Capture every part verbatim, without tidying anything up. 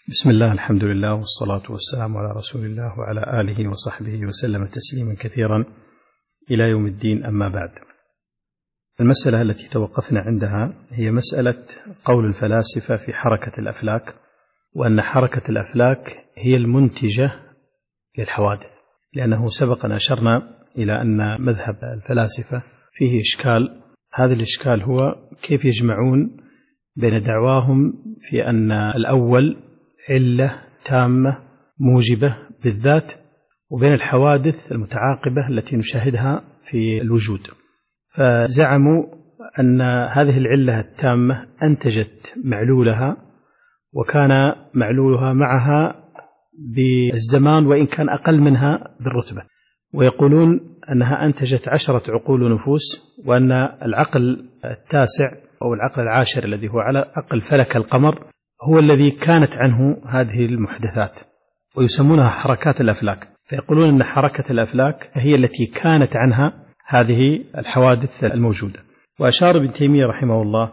بسم الله، الحمد لله، والصلاة والسلام على رسول الله وعلى آله وصحبه وسلم تسليما كثيرا إلى يوم الدين. أما بعد، المسألة التي توقفنا عندها هي مسألة قول الفلاسفة في حركة الأفلاك، وأن حركة الأفلاك هي المنتجة للحوادث، لأنه سبق أن أشرنا إلى أن مذهب الفلاسفة فيه إشكال. هذا الإشكال هو كيف يجمعون بين دعواهم في أن الأول علة تامة موجبة بالذات وبين الحوادث المتعاقبة التي نشاهدها في الوجود. فزعموا أن هذه العلة التامة أنتجت معلولها، وكان معلولها معها بالزمان وإن كان أقل منها بالرتبة، ويقولون أنها أنتجت عشرة عقول ونفوس، وأن العقل التاسع أو العقل العاشر الذي هو على عقل فلك القمر هو الذي كانت عنه هذه المحدثات، ويسمونها حركات الأفلاك. فيقولون أن حركة الأفلاك هي التي كانت عنها هذه الحوادث الموجودة. وأشار ابن تيمية رحمه الله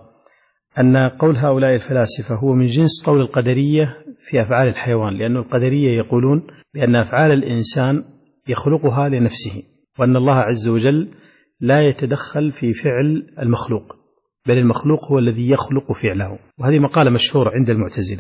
أن قول هؤلاء الفلاسفة هو من جنس قول القدرية في أفعال الحيوان، لأن القدرية يقولون بأن أفعال الإنسان يخلقها لنفسه، وأن الله عز وجل لا يتدخل في فعل المخلوق، بل المخلوق هو الذي يخلق فعله. وهذه مقالة مشهورة عند المعتزلة.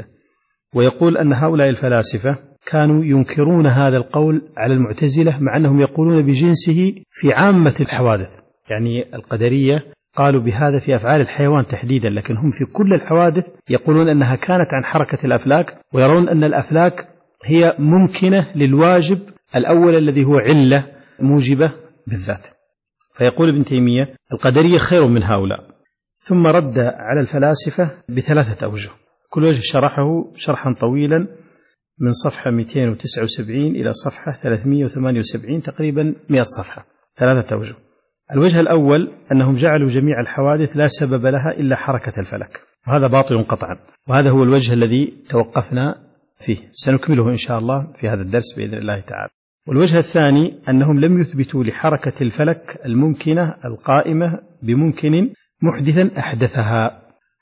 ويقول أن هؤلاء الفلاسفة كانوا ينكرون هذا القول على المعتزلة، مع أنهم يقولون بجنسه في عامة الحوادث. يعني القدرية قالوا بهذا في أفعال الحيوان تحديدا، لكن هم في كل الحوادث يقولون أنها كانت عن حركة الأفلاك، ويرون أن الأفلاك هي ممكنة للواجب الأول الذي هو علة موجبة بالذات. فيقول ابن تيمية القدرية خير من هؤلاء. ثم رد على الفلاسفة بثلاثة أوجه، كل وجه شرحه شرحا طويلا من صفحة مئتين وتسعة وسبعين إلى صفحة ثلاثمئة وثمانية وسبعين، تقريبا مئة صفحة، ثلاثة أوجه. الوجه الأول أنهم جعلوا جميع الحوادث لا سبب لها إلا حركة الفلك، وهذا باطل قطعا، وهذا هو الوجه الذي توقفنا فيه، سنكمله إن شاء الله في هذا الدرس بإذن الله تعالى. والوجه الثاني أنهم لم يثبتوا لحركة الفلك الممكنة القائمة بممكن محدثا أحدثها،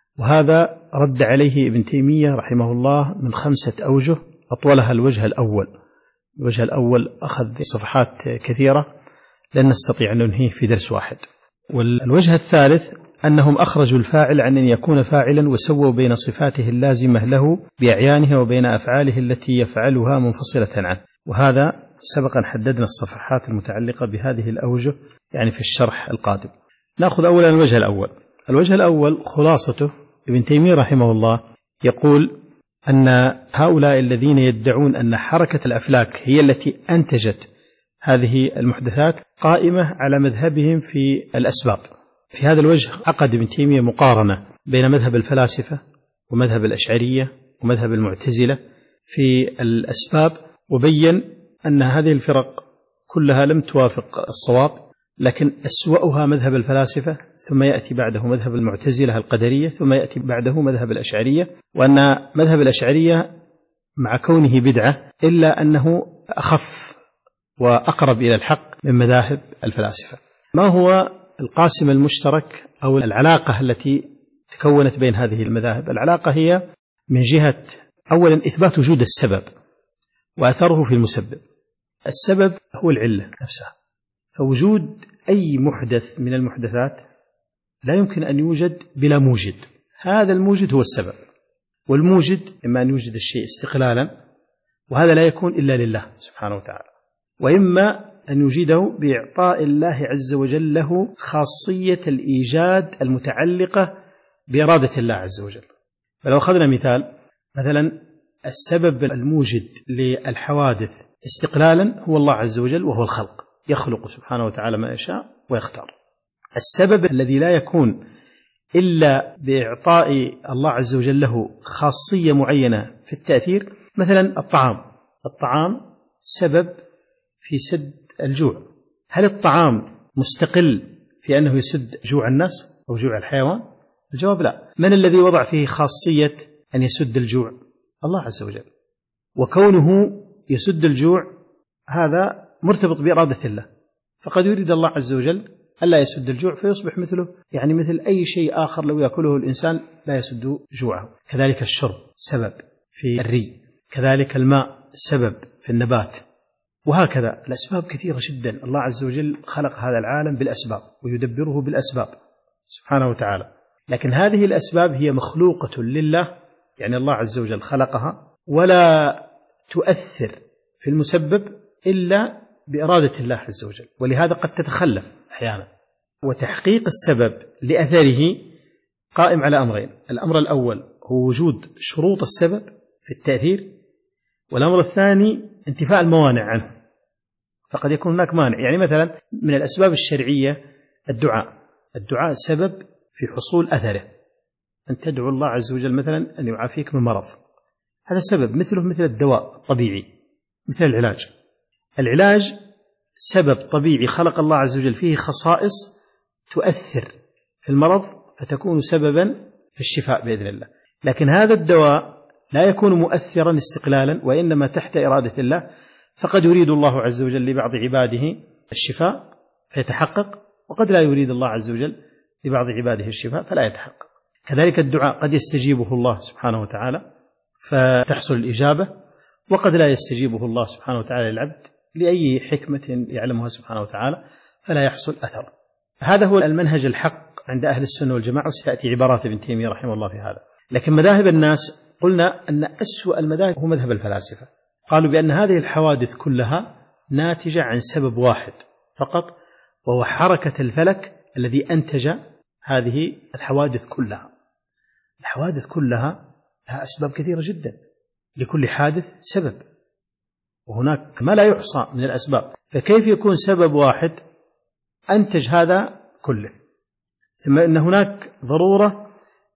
وهذا رد عليه ابن تيمية رحمه الله من خمسة أوجه، أطولها الوجه الأول. الوجه الأول أخذ صفحات كثيرة لن نستطيع أن ننهيه في درس واحد. والوجه الثالث أنهم أخرجوا الفاعل عن أن يكون فاعلا، وسووا بين صفاته اللازمة له بأعيانها وبين أفعاله التي يفعلها منفصلة عنه، وهذا سبقا حددنا الصفحات المتعلقة بهذه الأوجه يعني في الشرح القادم. نأخذ أولا الوجه الأول. الوجه الأول خلاصته ابن تيمية رحمه الله يقول أن هؤلاء الذين يدعون أن حركة الأفلاك هي التي أنتجت هذه المحدثات قائمة على مذهبهم في الأسباب. في هذا الوجه عقد ابن تيمية مقارنة بين مذهب الفلاسفة ومذهب الأشعرية ومذهب المعتزلة في الأسباب، وبين أن هذه الفرق كلها لم توافق الصواب، لكن أسوأها مذهب الفلاسفة، ثم يأتي بعده مذهب المعتزلة القدرية، ثم يأتي بعده مذهب الأشعرية. وأن مذهب الأشعرية مع كونه بدعة إلا أنه أخف وأقرب إلى الحق من مذاهب الفلاسفة. ما هو القاسم المشترك أو العلاقة التي تكونت بين هذه المذاهب؟ العلاقة هي من جهة أولا إثبات وجود السبب وأثره في المسبب. السبب هو العلة نفسها، فوجود أي محدث من المحدثات لا يمكن أن يوجد بلا موجد، هذا الموجد هو السبب. والموجد إما أن يوجد الشيء استقلالا، وهذا لا يكون إلا لله سبحانه وتعالى، وإما أن يوجده بإعطاء الله عز وجل له خاصية الإيجاد المتعلقة بإرادة الله عز وجل. فلو أخذنا مثال، مثلا السبب الموجد للحوادث استقلالا هو الله عز وجل، وهو الخلق، يخلق سبحانه وتعالى ما يشاء ويختار. السبب الذي لا يكون إلا بإعطاء الله عز وجل له خاصية معينة في التأثير، مثلا الطعام. الطعام سبب في سد الجوع. هل الطعام مستقل في أنه يسد جوع الناس أو جوع الحيوان؟ الجواب لا. من الذي وضع فيه خاصية أن يسد الجوع؟ الله عز وجل. وكونه يسد الجوع هذا مرتبط بإرادة الله، فقد يريد الله عز وجل ألا يسد الجوع فيصبح مثله، يعني مثل أي شيء آخر لو يأكله الإنسان لا يسد جوعه. كذلك الشرب سبب في الري، كذلك الماء سبب في النبات، وهكذا الأسباب كثيرة جدا. الله عز وجل خلق هذا العالم بالأسباب ويدبره بالأسباب سبحانه وتعالى، لكن هذه الأسباب هي مخلوقة لله، يعني الله عز وجل خلقها، ولا تؤثر في المسبب إلا بإرادة الله عز وجل، ولهذا قد تتخلف أحيانا. وتحقيق السبب لأثره قائم على أمرين: الأمر الأول هو وجود شروط السبب في التأثير، والأمر الثاني انتفاء الموانع عنه. فقد يكون هناك مانع، يعني مثلا من الأسباب الشرعية الدعاء، الدعاء سبب في حصول أثره، أن تدعو الله عز وجل مثلا أن يعافيك من مرض، هذا سبب، مثله مثل الدواء الطبيعي، مثل العلاج. العلاج سبب طبيعي خلق الله عز وجل فيه خصائص تؤثر في المرض فتكون سببا في الشفاء بإذن الله، لكن هذا الدواء لا يكون مؤثرا استقلالا، وإنما تحت إرادة الله، فقد يريد الله عز وجل لبعض عباده الشفاء فيتحقق، وقد لا يريد الله عز وجل لبعض عباده الشفاء فلا يتحقق. كذلك الدعاء قد يستجيبه الله سبحانه وتعالى فتحصل الإجابة، وقد لا يستجيبه الله سبحانه وتعالى للعبد لأي حكمة يعلمها سبحانه وتعالى فلا يحصل أثر. هذا هو المنهج الحق عند أهل السنة والجماعة، وستأتي عبارات ابن تيمية رحمه الله في هذا. لكن مذاهب الناس قلنا أن أسوأ المذاهب هو مذهب الفلاسفة، قالوا بأن هذه الحوادث كلها ناتجة عن سبب واحد فقط، وهو حركة الفلك الذي أنتج هذه الحوادث كلها. الحوادث كلها لها أسباب كثيرة جدا، لكل حادث سبب، وهناك ما لا يحصى من الأسباب، فكيف يكون سبب واحد أنتج هذا كله؟ ثم إن هناك ضرورة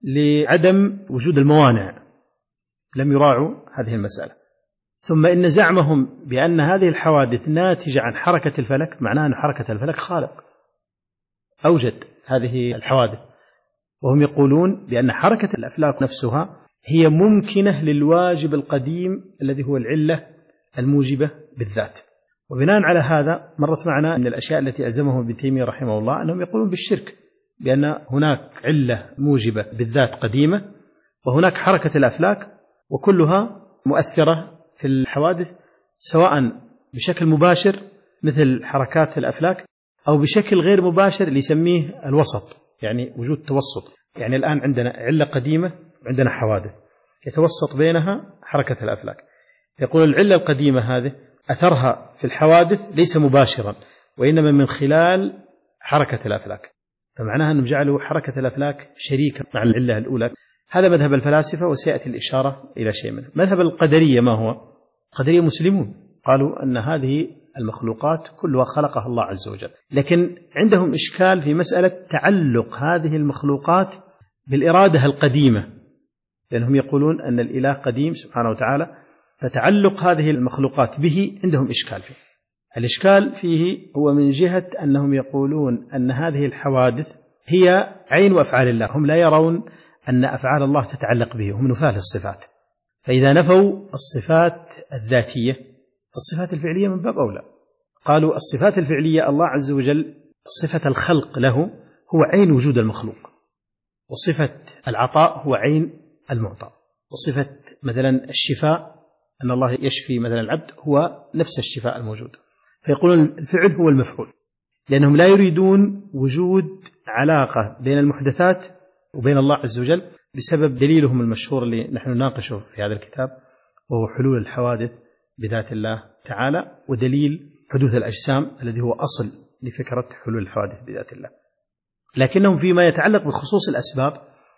لعدم وجود الموانع، لم يراعوا هذه المسألة. ثم إن زعمهم بأن هذه الحوادث ناتجة عن حركة الفلك، معناه أن حركة الفلك خالق أوجد هذه الحوادث، وهم يقولون بأن حركة الأفلاك نفسها هي ممكنة للواجب القديم الذي هو العلة الموجبة بالذات. وبناء على هذا مرت معنا من الأشياء التي ألزمهم ابن تيمية رحمه الله أنهم يقولون بالشرك، بأن هناك علة موجبة بالذات قديمة، وهناك حركة الأفلاك، وكلها مؤثرة في الحوادث، سواء بشكل مباشر مثل حركات الأفلاك، أو بشكل غير مباشر اللي يسميه الوسط، يعني وجود توسط. يعني الآن عندنا علة قديمة وعندنا حوادث يتوسط بينها حركة الأفلاك. يقول العلة القديمة هذه أثرها في الحوادث ليس مباشرا، وإنما من خلال حركة الأفلاك، فمعناها أنهم جعلوا حركة الأفلاك شريكا مع العلة الأولى. هذا مذهب الفلاسفة، وسيأتي الإشارة إلى شيء منه. مذهب القدرية ما هو؟ القدرية مسلمون، قالوا أن هذه المخلوقات كلها خلقها الله عز وجل، لكن عندهم إشكال في مسألة تعلق هذه المخلوقات بالإرادة القديمة، لأنهم يقولون أن الإله قديم سبحانه وتعالى، فتعلق هذه المخلوقات به عندهم إشكال فيه. الإشكال فيه هو من جهة أنهم يقولون أن هذه الحوادث هي عين وأفعال الله، هم لا يرون أن أفعال الله تتعلق به، هم نفاة الصفات. فإذا نفوا الصفات الذاتية الصفات الفعلية من باب أولى. قالوا الصفات الفعلية الله عز وجل صفة الخلق له هو عين وجود المخلوق، وصفة العطاء هو عين المعطى، وصفة مثلا الشفاء أن الله يشفي مثلا العبد هو نفس الشفاء الموجود. فيقولون الفعل هو المفعول، لأنهم لا يريدون وجود علاقة بين المحدثات وبين الله عز وجل، بسبب دليلهم المشهور اللي نحن نناقشه في هذا الكتاب، وهو حلول الحوادث بذات الله تعالى، ودليل حدوث الأجسام الذي هو أصل لفكرة حلول الحوادث بذات الله. لكنهم فيما يتعلق بخصوص الأسباب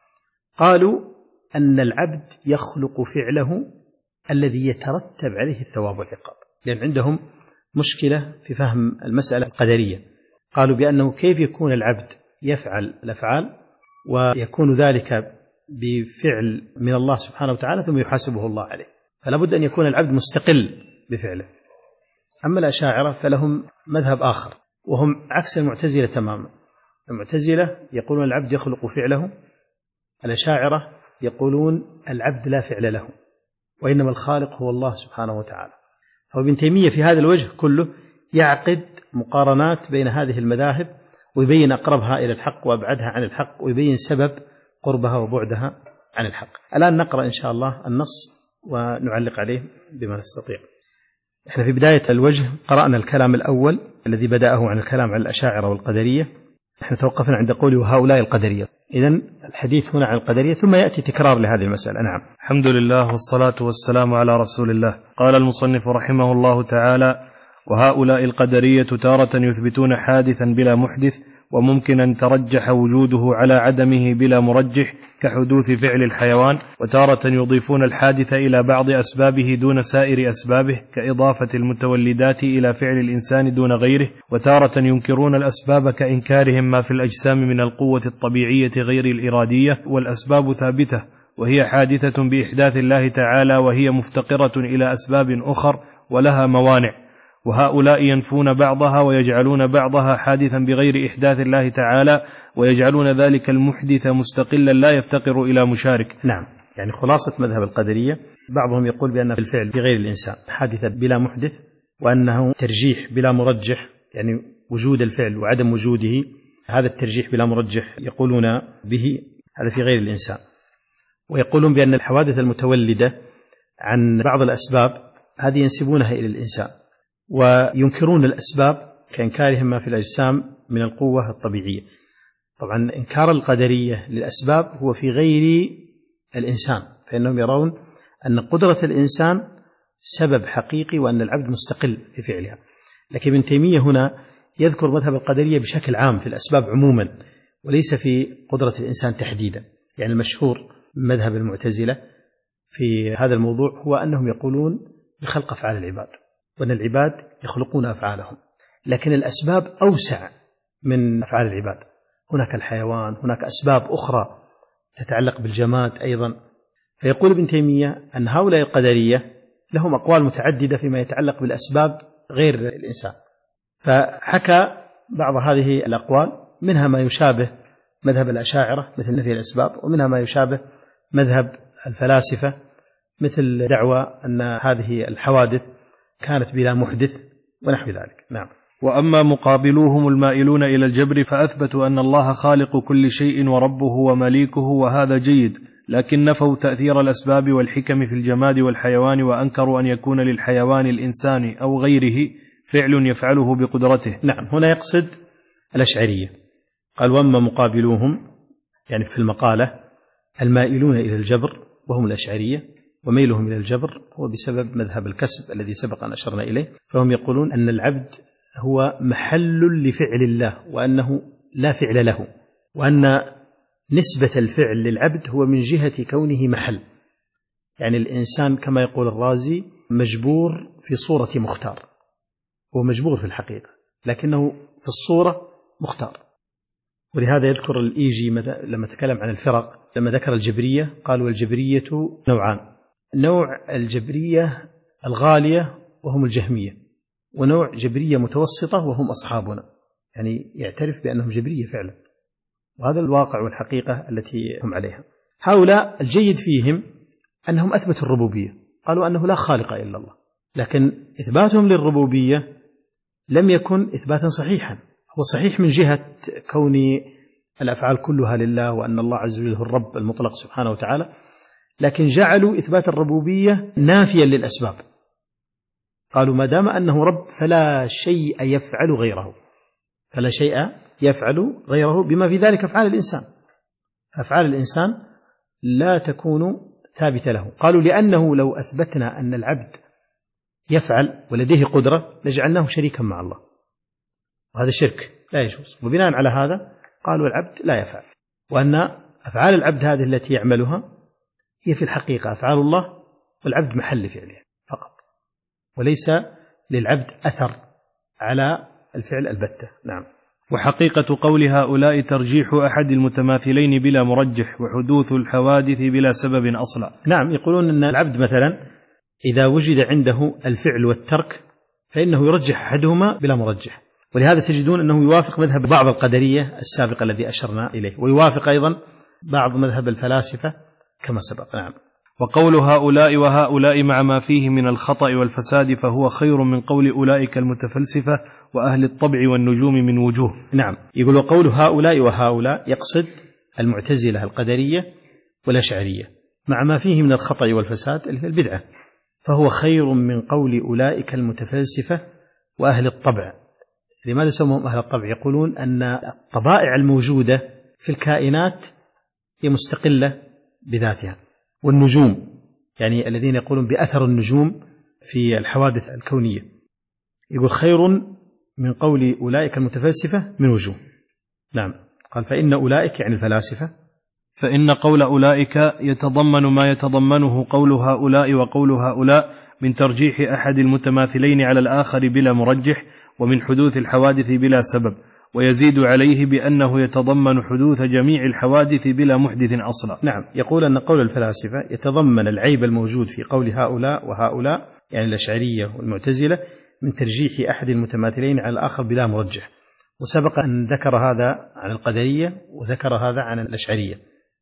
قالوا أن العبد يخلق فعله الذي يترتب عليه الثواب والعقاب، لأن عندهم مشكلة في فهم المسألة القدرية. قالوا بأنه كيف يكون العبد يفعل الأفعال ويكون ذلك بفعل من الله سبحانه وتعالى ثم يحاسبه الله عليه، فلا بد أن يكون العبد مستقل بفعله. أما الأشاعرة فلهم مذهب آخر، وهم عكس المعتزلة تماما. المعتزلة يقولون العبد يخلق فعله، الأشاعرة يقولون العبد لا فعل له، وإنما الخالق هو الله سبحانه وتعالى. فابن تيمية في هذا الوجه كله يعقد مقارنات بين هذه المذاهب، ويبين أقربها إلى الحق وأبعدها عن الحق، ويبين سبب قربها وبعدها عن الحق. الآن نقرأ إن شاء الله النص ونعلق عليه بما نستطيع. احنا في بداية الوجه قرأنا الكلام الأول الذي بدأه عن الكلام عن الأشاعرة والقدرية. احنا توقفنا عند قوله هؤلاء القدرية. إذن الحديث هنا عن القدرية ثم يأتي تكرار لهذه المسألة. نعم. الحمد لله والصلاة والسلام على رسول الله. قال المصنف رحمه الله تعالى: وهؤلاء القدرية تارة يثبتون حادثا بلا محدث، وممكن أن ترجح وجوده على عدمه بلا مرجح كحدوث فعل الحيوان، وتارة يضيفون الحادث إلى بعض أسبابه دون سائر أسبابه كإضافة المتولدات إلى فعل الإنسان دون غيره، وتارة ينكرون الأسباب كإنكارهم ما في الأجسام من القوة الطبيعية غير الإرادية، والأسباب ثابتة وهي حادثة بإحداث الله تعالى، وهي مفتقرة إلى أسباب أخر ولها موانع. وهؤلاء ينفون بعضها ويجعلون بعضها حادثا بغير إحداث الله تعالى، ويجعلون ذلك المحدث مستقلا لا يفتقر إلى مشارك. نعم، يعني خلاصة مذهب القدرية بعضهم يقول بأن الفعل بغير الإنسان حادثة بلا محدث، وأنه ترجيح بلا مرجح، يعني وجود الفعل وعدم وجوده هذا الترجيح بلا مرجح يقولون به هذا في غير الإنسان. ويقولون بأن الحوادث المتولدة عن بعض الأسباب هذه ينسبونها إلى الإنسان، وينكرون الأسباب كإنكارهم ما في الأجسام من القوة الطبيعية. طبعا إنكار القدرية للأسباب هو في غير الإنسان، فإنهم يرون أن قدرة الإنسان سبب حقيقي وأن العبد مستقل في فعلها. لكن ابن تيمية هنا يذكر مذهب القدرية بشكل عام في الأسباب عموما، وليس في قدرة الإنسان تحديدا. يعني المشهور مذهب المعتزلة في هذا الموضوع هو أنهم يقولون بخلق أفعال العباد، وأن العباد يخلقون أفعالهم، لكن الأسباب أوسع من أفعال العباد. هناك الحيوان، هناك أسباب أخرى تتعلق بالجماد أيضا. فيقول ابن تيمية أن هؤلاء القدرية لهم أقوال متعددة فيما يتعلق بالأسباب غير الإنسان. فحكى بعض هذه الأقوال، منها ما يشابه مذهب الأشاعرة مثل نفي الأسباب، ومنها ما يشابه مذهب الفلاسفة مثل دعوى أن هذه الحوادث كانت بلا محدث ونحو ذلك. نعم. وأما مقابلوهم المائلون إلى الجبر فأثبتوا أن الله خالق كل شيء وربه ومليكه، وهذا جيد، لكن نفوا تأثير الأسباب والحكم في الجماد والحيوان، وأنكروا أن يكون للحيوان الإنسان أو غيره فعل يفعله بقدرته. نعم، هنا يقصد الأشعرية. قال وأما مقابلوهم يعني في المقالة المائلون إلى الجبر وهم الأشعرية، وميلهم إلى الجبر هو بسبب مذهب الكسب الذي سبق أن أشرنا إليه. فهم يقولون أن العبد هو محل لفعل الله، وأنه لا فعل له، وأن نسبة الفعل للعبد هو من جهة كونه محل. يعني الإنسان كما يقول الرازي مجبور في صورة مختار، هو مجبور في الحقيقة لكنه في الصورة مختار. ولهذا يذكر الإيجي لما تكلم عن الفرق، لما ذكر الجبرية قال والجبرية نوعان: نوع الجبرية الغالية وهم الجهمية، ونوع جبرية متوسطة وهم أصحابنا. يعني يعترف بأنهم جبرية فعلا، وهذا الواقع والحقيقة التي هم عليها. هؤلاء الجيد فيهم أنهم أثبتوا الربوبية، قالوا أنه لا خالق إلا الله، لكن إثباتهم للربوبية لم يكن إثباتا صحيحا. هو صحيح من جهة كون الأفعال كلها لله، وأن الله عز وجل هو الرب المطلق سبحانه وتعالى، لكن جعلوا إثبات الربوبية نافيا للأسباب. قالوا ما دام أنه رب فلا شيء يفعل غيره، فلا شيء يفعل غيره بما في ذلك أفعال الإنسان، فأفعال الإنسان لا تكون ثابتة له. قالوا لأنه لو أثبتنا أن العبد يفعل ولديه قدرة لجعلناه شريكا مع الله، وهذا شرك لا يجوز. وبناء على هذا قالوا العبد لا يفعل، وأن أفعال العبد هذه التي يعملها هي في الحقيقة أفعال الله، والعبد محل فعله فقط، وليس للعبد أثر على الفعل البتة. نعم. وحقيقة قول هؤلاء ترجيح أحد المتماثلين بلا مرجح، وحدوث الحوادث بلا سبب أصلا. نعم، يقولون أن العبد مثلا إذا وجد عنده الفعل والترك فإنه يرجح أحدهما بلا مرجح، ولهذا تجدون أنه يوافق مذهب بعض القدرية السابق الذي أشرنا إليه، ويوافق أيضا بعض مذهب الفلاسفة كما سبق. نعم. وقول هؤلاء وهؤلاء مع ما فيه من الخطأ والفساد فهو خير من قول أولئك المتفلسفة وأهل الطبع والنجوم من وجوه. نعم، يقول وقول هؤلاء وهؤلاء يقصد المعتزلة القدرية والأشعرية. مع ما فيه من الخطأ والفساد البدعة، فهو خير من قول أولئك المتفلسفة وأهل الطبع. لماذا سموهم أهل الطبع؟ يقولون أن الطبائع الموجودة في الكائنات هي مستقلة بذاتها، والنجوم يعني الذين يقولون بأثر النجوم في الحوادث الكونية، يقول خير من قول أولئك المتفلسفة من وجوه. نعم، قال فإن أولئك يعني الفلاسفة، فإن قول أولئك يتضمن ما يتضمنه قول هؤلاء وقول هؤلاء من ترجيح أحد المتماثلين على الآخر بلا مرجح، ومن حدوث الحوادث بلا سبب، ويزيد عليه بأنه يتضمن حدوث جميع الحوادث بلا محدث أصلا. نعم، يقول أن قول الفلاسفة يتضمن العيب الموجود في قول هؤلاء وهؤلاء يعني الأشعرية والمعتزلة من ترجيح أحد المتماثلين على الآخر بلا مرجح، وسبق أن ذكر هذا عن القدرية وذكر هذا عن الأشعرية.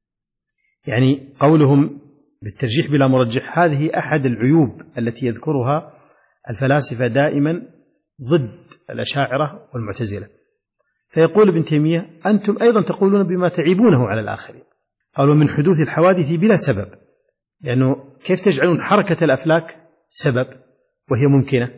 يعني قولهم بالترجيح بلا مرجح هذه أحد العيوب التي يذكرها الفلاسفة دائما ضد الأشاعرة والمعتزلة. فيقول ابن تيمية أنتم أيضا تقولون بما تعيبونه على الآخرين، قالوا من حدوث الحوادث بلا سبب، لأنه كيف تجعلون حركة الأفلاك سبب وهي ممكنة؟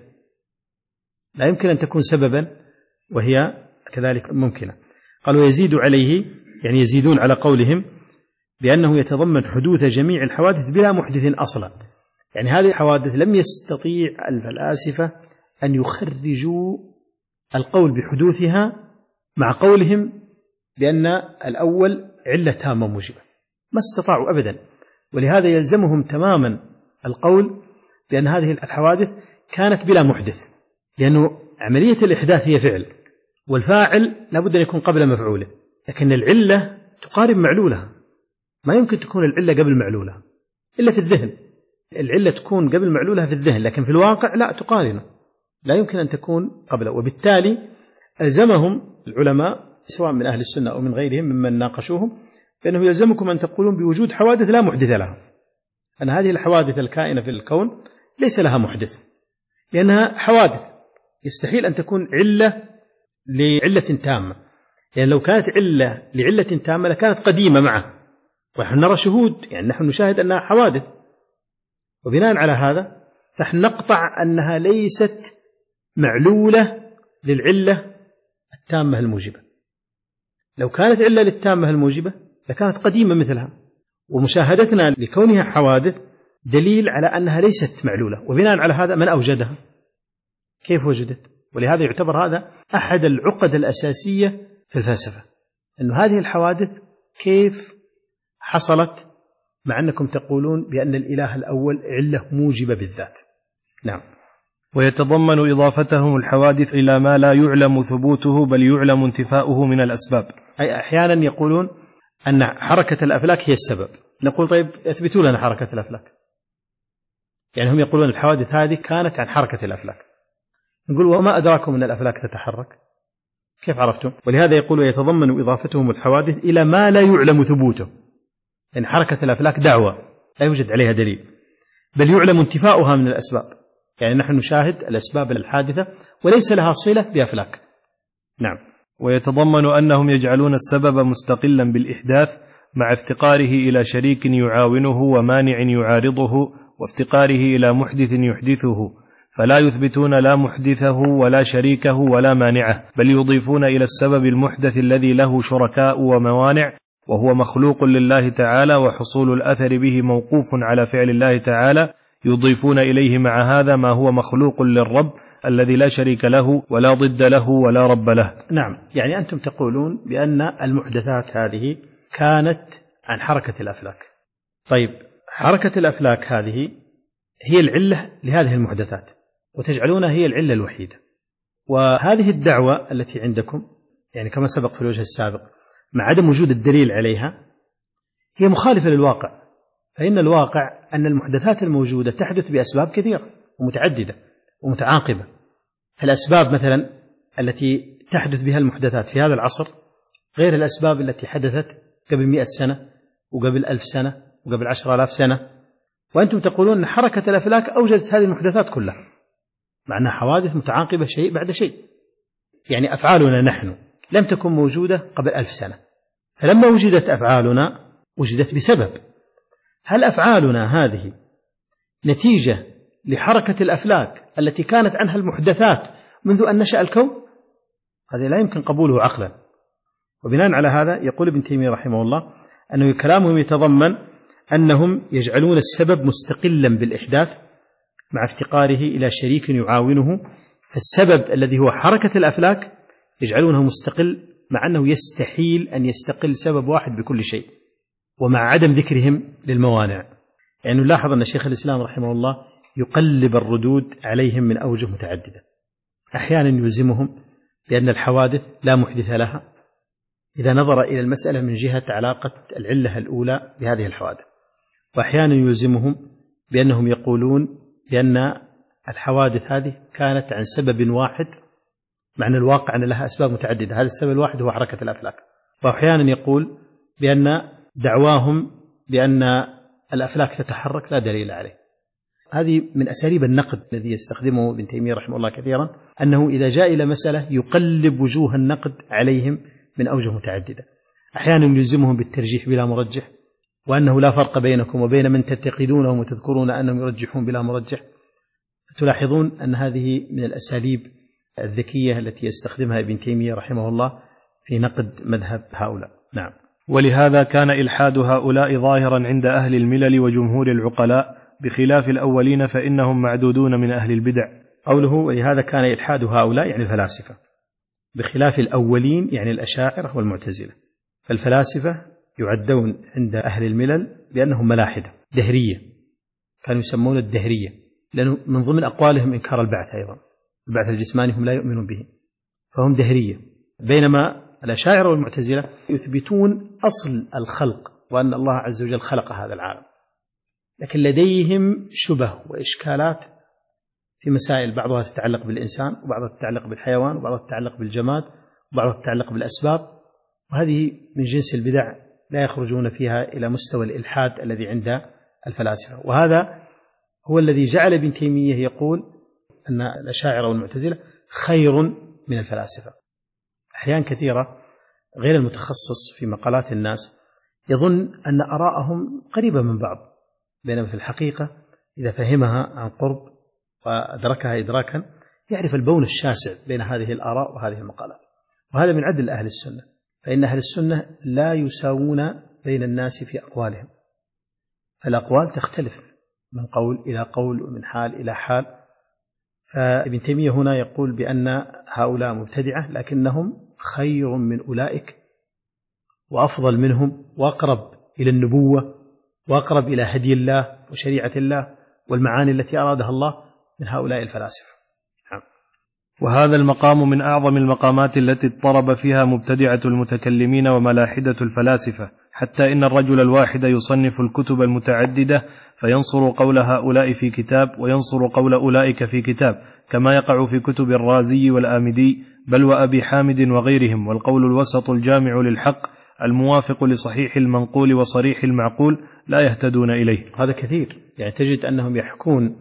لا يمكن أن تكون سببا وهي كذلك ممكنة. قالوا يزيد عليه يعني يزيدون على قولهم بأنه يتضمن حدوث جميع الحوادث بلا محدث أصلا، يعني هذه الحوادث لم يستطيع الفلاسفة أن يخرجوا القول بحدوثها مع قولهم بأن الأول علة تامة موجبة، ما استطاعوا أبدا. ولهذا يلزمهم تماما القول بأن هذه الحوادث كانت بلا محدث، لأنه عملية الإحداث هي فعل، والفاعل لابد أن يكون قبل مفعوله، لكن العلة تقارب معلولها، ما يمكن تكون العلة قبل معلولها إلا في الذهن. العلة تكون قبل معلولها في الذهن، لكن في الواقع لا تقارنه، لا يمكن أن تكون قبله. وبالتالي ألزمهم العلماء سواء من أهل السنة أو من غيرهم ممن ناقشوهم بأنه يلزمكم أن تقولون بوجود حوادث لا محدث لها، أن هذه الحوادث الكائنة في الكون ليس لها محدث، لأنها حوادث يستحيل أن تكون علة لعلة تامة، لأن يعني لو كانت علة لعلة تامة لكانت قديمة معه، ونحن نرى شهود، يعني نحن نشاهد أنها حوادث، وبناء على هذا فنحن نقطع أنها ليست معلولة للعلة التامة الموجبة. لو كانت علة للتامة الموجبة لكانت قديمة مثلها، ومشاهدتنا لكونها حوادث دليل على أنها ليست معلولة، وبناء على هذا من أوجدها؟ كيف وجدت؟ ولهذا يعتبر هذا أحد العقد الأساسية في الفلسفة، أن هذه الحوادث كيف حصلت مع أنكم تقولون بأن الإله الأول علة موجبة بالذات. نعم. ويتضمن إضافتهم الحوادث إلى ما لا يعلم ثبوته بل يعلم انتفاؤه من الأسباب. أي أحيانا يقولون أن حركة الأفلاك هي السبب، نقول طيب اثبتوا لنا حركة الأفلاك، يعني هم يقولون الحوادث هذه كانت عن حركة الأفلاك، نقول وما أدراكم أن الأفلاك تتحرك، كيف عرفتم؟ ولهذا يقول يتضمن إضافتهم الحوادث إلى ما لا يعلم ثبوته، يعني حركة الأفلاك دعوة لا يوجد عليها دليل، بل يعلم انتفاؤها من الأسباب، يعني نحن نشاهد الأسباب الحادثة وليس لها صلة بأفلاك. نعم. ويتضمن أنهم يجعلون السبب مستقلا بالإحداث مع افتقاره إلى شريك يعاونه ومانع يعارضه، وافتقاره إلى محدث يحدثه، فلا يثبتون لا محدثه ولا شريكه ولا مانعه، بل يضيفون إلى السبب المحدث الذي له شركاء وموانع، وهو مخلوق لله تعالى، وحصول الأثر به موقوف على فعل الله تعالى، يضيفون إليه مع هذا ما هو مخلوق للرب الذي لا شريك له ولا ضد له ولا رب له. نعم، يعني أنتم تقولون بأن المحدثات هذه كانت عن حركة الأفلاك. طيب حركة الأفلاك هذه هي العلة لهذه المحدثات، وتجعلونها هي العلة الوحيدة، وهذه الدعوة التي عندكم يعني كما سبق في الوجه السابق مع عدم وجود الدليل عليها هي مخالفة للواقع، فإن الواقع أن المحدثات الموجودة تحدث بأسباب كثيرة ومتعددة ومتعاقبة. فالأسباب مثلا التي تحدث بها المحدثات في هذا العصر غير الأسباب التي حدثت قبل مئة سنة وقبل ألف سنة وقبل عشر آلاف سنة، وأنتم تقولون أن حركة الأفلاك أوجدت هذه المحدثات كلها، مع أنها حوادث متعاقبة شيء بعد شيء. يعني أفعالنا نحن لم تكن موجودة قبل ألف سنة، فلما وجدت أفعالنا وجدت بسبب، هل أفعالنا هذه نتيجة لحركة الأفلاك التي كانت عنها المحدثات منذ أن نشأ الكون؟ هذا لا يمكن قبوله عقلا. وبناء على هذا يقول ابن تيمية رحمه الله أنه كلامهم يتضمن أنهم يجعلون السبب مستقلا بالإحداث مع افتقاره إلى شريك يعاونه، فالسبب الذي هو حركة الأفلاك يجعلونه مستقل، مع أنه يستحيل أن يستقل سبب واحد بكل شيء، ومع عدم ذكرهم للموانع. يعني نلاحظ أن شيخ الإسلام رحمه الله يقلب الردود عليهم من أوجه متعددة. أحيانا يلزمهم بأن الحوادث لا محدث لها إذا نظر إلى المسألة من جهة علاقة العلة الأولى بهذه الحوادث، وأحيانا يلزمهم بأنهم يقولون بأن الحوادث هذه كانت عن سبب واحد، مع أن الواقع أن لها أسباب متعددة، هذا السبب الواحد هو حركة الأفلاك. وأحيانا يقول بأن دعواهم بأن الأفلاك تتحرك لا دليل عليه. هذه من أساليب النقد الذي يستخدمه ابن تيمية رحمه الله كثيرا، أنه إذا جاء إلى مسألة يقلب وجوه النقد عليهم من أوجه متعددة. أحيانا يلزمهم بالترجيح بلا مرجح، وأنه لا فرق بينكم وبين من تتقدونهم وتذكرون أنهم يرجحون بلا مرجح. فتلاحظون أن هذه من الأساليب الذكية التي يستخدمها ابن تيمية رحمه الله في نقد مذهب هؤلاء. نعم. ولهذا كان إلحاد هؤلاء ظاهرا عند أهل الملل وجمهور العقلاء، بخلاف الأولين فإنهم معدودون من أهل البدع. قوله ولهذا كان إلحاد هؤلاء يعني الفلاسفة، بخلاف الأولين يعني الأشاعرة والمعتزلة. فالفلاسفة يعدون عند أهل الملل بأنهم ملاحدة دهرية، كانوا يسمون الدهرية، لأنه من ضمن أقوالهم إنكار البعث، أيضا البعث الجسماني هم لا يؤمنون به، فهم دهرية. بينما الأشاعرة والمعتزلة يثبتون أصل الخلق، وأن الله عز وجل خلق هذا العالم، لكن لديهم شبه وإشكالات في مسائل بعضها تتعلق بالإنسان، وبعضها تتعلق بالحيوان، وبعضها تتعلق بالجماد، وبعضها تتعلق بالأسباب، وهذه من جنس البدع لا يخرجون فيها إلى مستوى الإلحاد الذي عند الفلاسفة. وهذا هو الذي جعل ابن تيمية يقول أن الأشاعرة والمعتزلة خير من الفلاسفة. أحيان كثيرة غير المتخصص في مقالات الناس يظن أن آراءهم قريبة من بعض، بينما في الحقيقة إذا فهمها عن قرب وأدركها إدراكا يعرف البون الشاسع بين هذه الآراء وهذه المقالات. وهذا من عدل أهل السنة، فإن أهل السنة لا يساوون بين الناس في أقوالهم، فالأقوال تختلف من قول إلى قول ومن حال إلى حال. فابن تيمية هنا يقول بأن هؤلاء مبتدعة، لكنهم خير من أولئك وأفضل منهم وأقرب إلى النبوة وأقرب إلى هدي الله وشريعة الله والمعاني التي أرادها الله من هؤلاء الفلاسفة. نعم. وهذا المقام من أعظم المقامات التي اضطرب فيها مبتدعة المتكلمين وملاحدة الفلاسفة، حتى إن الرجل الواحد يصنف الكتب المتعددة فينصر قول هؤلاء في كتاب وينصر قول أولئك في كتاب، كما يقع في كتب الرازي والآمدي بل وأبي حامد وغيرهم. والقول الوسط الجامع للحق الموافق لصحيح المنقول وصريح المعقول لا يهتدون إليه. هذا كثير، يعني تجد أنهم يحكون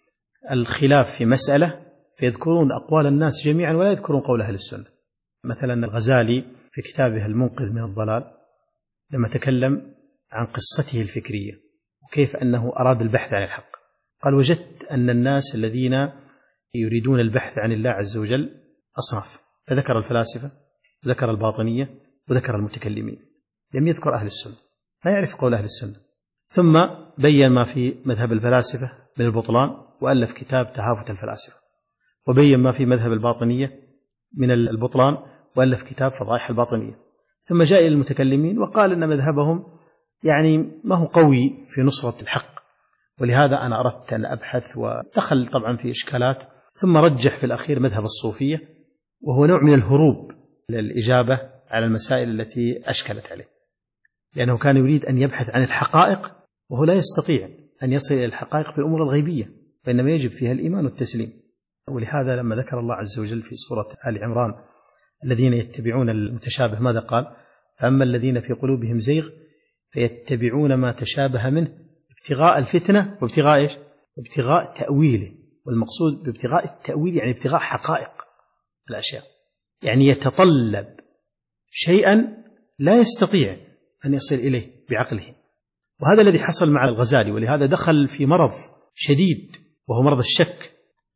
الخلاف في مسألة فيذكرون أقوال الناس جميعا ولا يذكرون قول أهل السنة. مثلا الغزالي في كتابه المنقذ من الضلال لما تكلم عن قصته الفكرية وكيف أنه أراد البحث عن الحق، قال وجدت أن الناس الذين يريدون البحث عن الله عز وجل أصناف، فذكر الفلاسفة، ذكر الباطنية، وذكر المتكلمين، لم يذكر أهل السنة، ما يعرف قول أهل السنة. ثم بين ما في مذهب الفلاسفة من البطلان وألف كتاب تهافت الفلاسفة، وبين ما في مذهب الباطنية من البطلان وألف كتاب فضائح الباطنية. ثم جاء إلى المتكلمين وقال أن مذهبهم يعني ما هو قوي في نصرة الحق، ولهذا أنا أردت أن أبحث، ودخل طبعا في إشكالات. ثم رجح في الأخير مذهب الصوفية، وهو نوع من الهروب للإجابة على المسائل التي أشكلت عليه، لأنه كان يريد أن يبحث عن الحقائق وهو لا يستطيع أن يصل إلى الحقائق في الأمور الغيبية، وإنما يجب فيها الإيمان والتسليم. ولهذا لما ذكر الله عز وجل في سورة آل عمران الذين يتبعون المتشابه ماذا قال؟ فأما الذين في قلوبهم زيغ فيتبعون ما تشابه منه ابتغاء الفتنة وابتغاء إيش؟ ابتغاء تأويله. والمقصود بابتغاء التأويل يعني ابتغاء حقائق الأشياء، يعني يتطلب شيئا لا يستطيع أن يصل إليه بعقله، وهذا الذي حصل مع الغزالي، ولهذا دخل في مرض شديد وهو مرض الشك.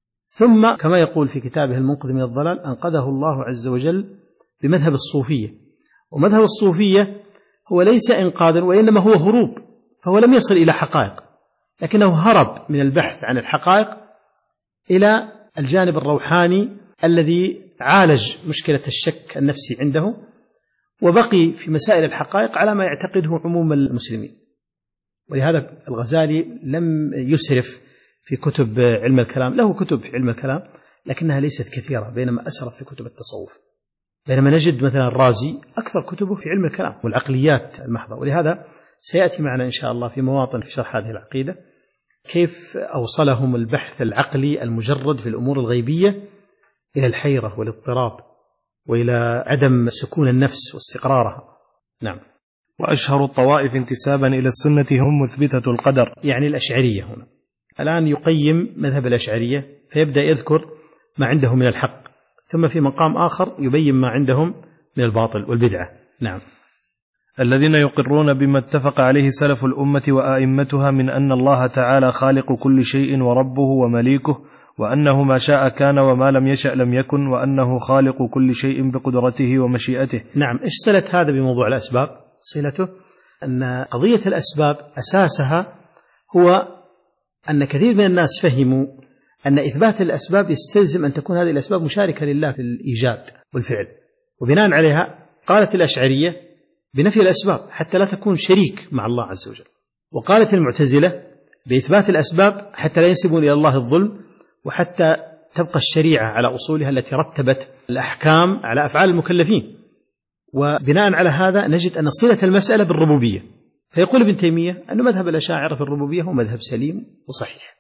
ثم كما يقول في كتابه المنقذ من الضلال أنقذه الله عز وجل بمذهب الصوفية، ومذهب الصوفية هو ليس إنقاذا وإنما هو هروب، فهو لم يصل إلى حقائق، لكنه هرب من البحث عن الحقائق إلى الجانب الروحاني الذي عالج مشكلة الشك النفسي عنده، وبقي في مسائل الحقائق على ما يعتقده عموم المسلمين. ولهذا الغزالي لم يسرف في كتب علم الكلام، له كتب في علم الكلام لكنها ليست كثيرة، بينما أسرف في كتب التصوف، بينما نجد مثلا الرازي أكثر كتبه في علم الكلام والعقليات المحضة. ولهذا سيأتي معنا إن شاء الله في مواطن في شرح هذه العقيدة كيف أوصلهم البحث العقلي المجرد في الأمور الغيبية إلى الحيرة والاضطراب وإلى عدم سكون النفس واستقرارها. نعم. وأشهر الطوائف انتسابا إلى السنة هم مثبتة القدر، يعني الأشعرية. هنا الآن يقيم مذهب الأشعرية فيبدأ يذكر ما عندهم من الحق، ثم في مقام آخر يبين ما عندهم من الباطل والبدعة. نعم. الذين يقرون بما اتفق عليه سلف الأمة وآئمتها من أن الله تعالى خالق كل شيء وربه ومليكه، وأنه ما شاء كان وما لم يشأ لم يكن، وأنه خالق كل شيء بقدرته ومشيئته. نعم. إيش صلة هذا بموضوع الأسباب؟ صلته أن قضية الأسباب أساسها هو أن كثير من الناس فهموا أن إثبات الأسباب يستلزم أن تكون هذه الأسباب مشاركة لله في الإيجاد والفعل، وبناء عليها قالت الأشعرية بنفي الأسباب حتى لا تكون شريك مع الله عز وجل، وقالت المعتزلة بإثبات الأسباب حتى لا ينسبون إلى الله الظلم، وحتى تبقى الشريعة على أصولها التي رتبت الأحكام على أفعال المكلفين. وبناء على هذا نجد أن صلة المسألة بالربوبية، فيقول ابن تيمية أن مذهب الأشاعرة في الربوبية هو مذهب سليم وصحيح،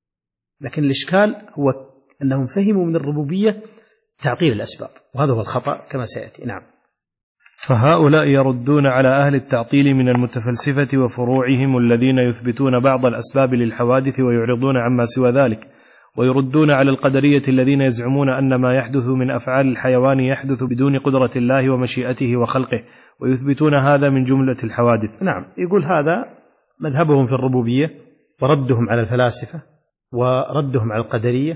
لكن الإشكال هو أنهم فهموا من الربوبية تعطيل الأسباب، وهذا هو الخطأ كما سيأتي. نعم. فهؤلاء يردون على أهل التعطيل من المتفلسفة وفروعهم الذين يثبتون بعض الأسباب للحوادث ويعرضون عما سوى ذلك، ويردون على القدرية الذين يزعمون أن ما يحدث من أفعال الحيوان يحدث بدون قدرة الله ومشيئته وخلقه، ويثبتون هذا من جملة الحوادث. نعم. يقول هذا مذهبهم في الربوبية، وردهم على الفلاسفة وردهم على القدرية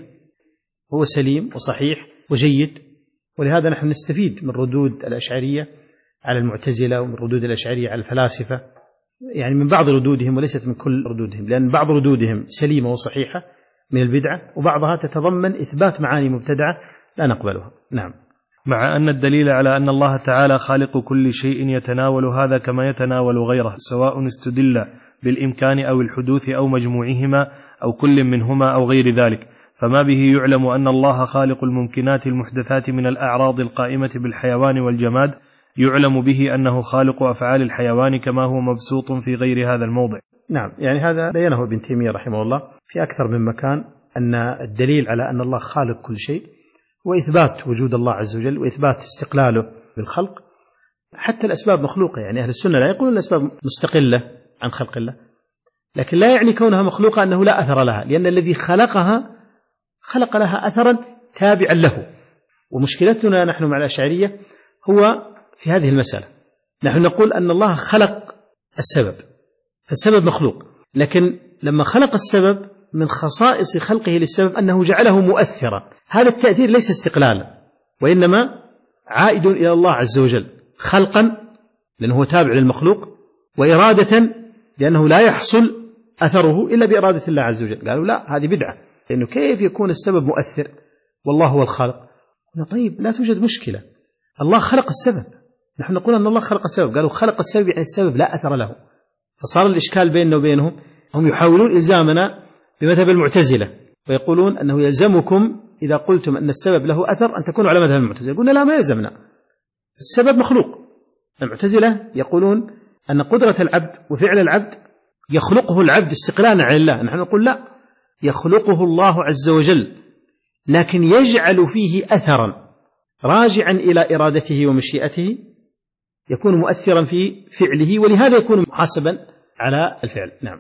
هو سليم وصحيح وجيد، ولهذا نحن نستفيد من ردود الأشعرية على المعتزلة ومن ردود الأشعرية على الفلاسفة، يعني من بعض ردودهم وليست من كل ردودهم، لأن بعض ردودهم سليمة وصحيحة من البدعة، وبعضها تتضمن إثبات معاني مبتدعة لا نقبلها. نعم. مع أن الدليل على أن الله تعالى خالق كل شيء يتناول هذا كما يتناول غيره، سواء استدل بالإمكان أو الحدوث أو مجموعهما أو كل منهما أو غير ذلك، فما به يعلم أن الله خالق الممكنات المحدثات من الأعراض القائمة بالحيوان والجماد، يعلم به أنه خالق أفعال الحيوان كما هو مبسوط في غير هذا الموضع. نعم. يعني هذا بينه ابن تيمية رحمه الله في أكثر من مكان، أن الدليل على أن الله خالق كل شيء وإثبات وجود الله عز وجل وإثبات استقلاله بالخلق. حتى الأسباب مخلوقة، يعني أهل السنة لا يقولون الأسباب مستقلة عن خلق الله، لكن لا يعني كونها مخلوقة أنه لا أثر لها، لأن الذي خلقها خلق لها أثرا تابعا له. ومشكلتنا نحن مع الأشعرية هو في هذه المسألة، نحن نقول أن الله خلق السبب، فالسبب مخلوق، لكن لما خلق السبب من خصائص خلقه للسبب أنه جعله مؤثرا. هذا التأثير ليس استقلالا، وإنما عائد إلى الله عز وجل، خلقا لأنه هو تابع للمخلوق، وإرادة لأنه لا يحصل أثره إلا بإرادة الله عز وجل. قالوا لا، هذه بدعة، لأنه كيف يكون السبب مؤثر والله هو الخالق؟ طيب لا توجد مشكلة، الله خلق السبب، نحن نقول أن الله خلق السبب، قالوا خلق السبب يعني السبب لا أثر له. فصار الإشكال بيننا وبينهم، هم يحاولون إلزامنا بمذهب المعتزلة، ويقولون أنه يلزمكم إذا قلتم أن السبب له أثر أن تكونوا على مذهب المعتزلة. قلنا لا، ما يلزمنا، السبب مخلوق. المعتزلة يقولون أن قدرة العبد وفعل العبد يخلقه العبد استقلالا عن الله، نحن نقول لا، يخلقه الله عز وجل، لكن يجعل فيه أثرا راجعا إلى إرادته ومشيئته، يكون مؤثرا في فعله، ولهذا يكون محاسبا على الفعل. نعم.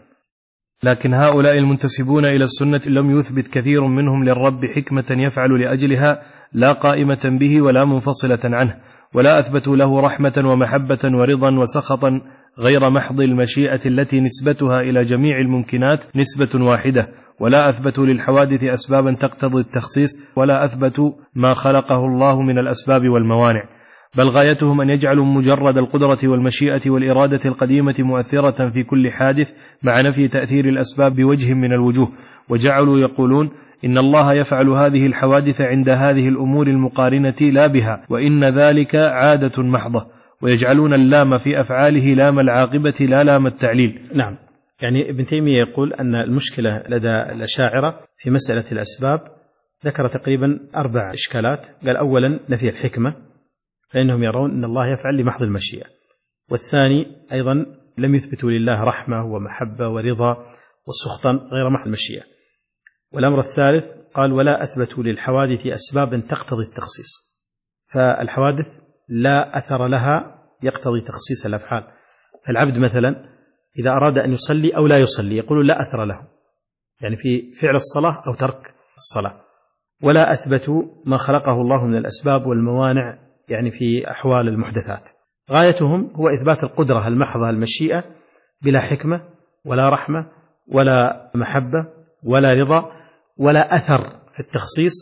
لكن هؤلاء المنتسبون إلى السنة لم يثبت كثير منهم للرب حكمة يفعل لأجلها لا قائمة به ولا منفصلة عنه، ولا أثبتوا له رحمة ومحبة ورضا وسخطا غير محض المشيئة التي نسبتها إلى جميع الممكنات نسبة واحدة، ولا أثبتوا للحوادث أسبابا تقتضي التخصيص، ولا أثبتوا ما خلقه الله من الأسباب والموانع، بل غايتهم أن يجعلوا مجرد القدرة والمشيئة والإرادة القديمة مؤثرة في كل حادث مع نفي تأثير الأسباب بوجه من الوجوه، وجعلوا يقولون إن الله يفعل هذه الحوادث عند هذه الأمور المقارنة لا بها، وإن ذلك عادة محضة، ويجعلون اللام في أفعاله لام العاقبة لا لام التعليل. نعم، يعني ابن تيمية يقول أن المشكلة لدى الأشاعرة في مسألة الأسباب ذكر تقريبا أربع إشكالات. قال أولا نفي الحكمة، فإنهم يرون أن الله يفعل لمحض المشيئة. والثاني أيضا لم يثبتوا لله رحمة ومحبة ورضا وسخطا غير محض المشيئة. والأمر الثالث قال ولا أثبتوا للحوادث أسبابا تقتضي التخصيص، فالحوادث لا أثر لها يقتضي تخصيص الأفعال. فالعبد مثلا إذا أراد أن يصلي أو لا يصلي يقول لا أثر له، يعني في فعل الصلاة أو ترك الصلاة. ولا أثبتوا ما خلقه الله من الأسباب والموانع، يعني في أحوال المحدثات. غايتهم هو إثبات القدرة المحضة المشيئة بلا حكمة ولا رحمة ولا محبة ولا رضا ولا أثر في التخصيص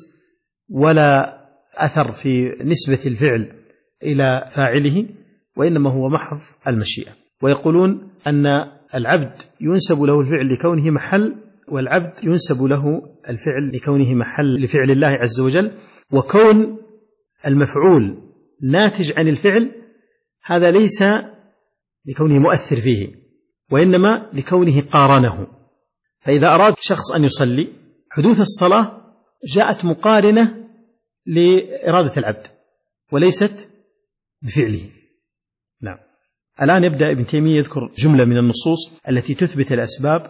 ولا أثر في نسبة الفعل إلى فاعله، وإنما هو محض المشيئة. ويقولون أن العبد ينسب له الفعل لكونه محل، والعبد ينسب له الفعل لكونه محل لفعل الله عز وجل، وكون المفعول ناتج عن الفعل هذا ليس لكونه مؤثر فيه، وإنما لكونه قارنه. فإذا أراد شخص أن يصلي حدوث الصلاة جاءت مقارنة لإرادة العبد وليست بفعله. نعم. الآن يبدأ ابن تيمية يذكر جملة من النصوص التي تثبت الأسباب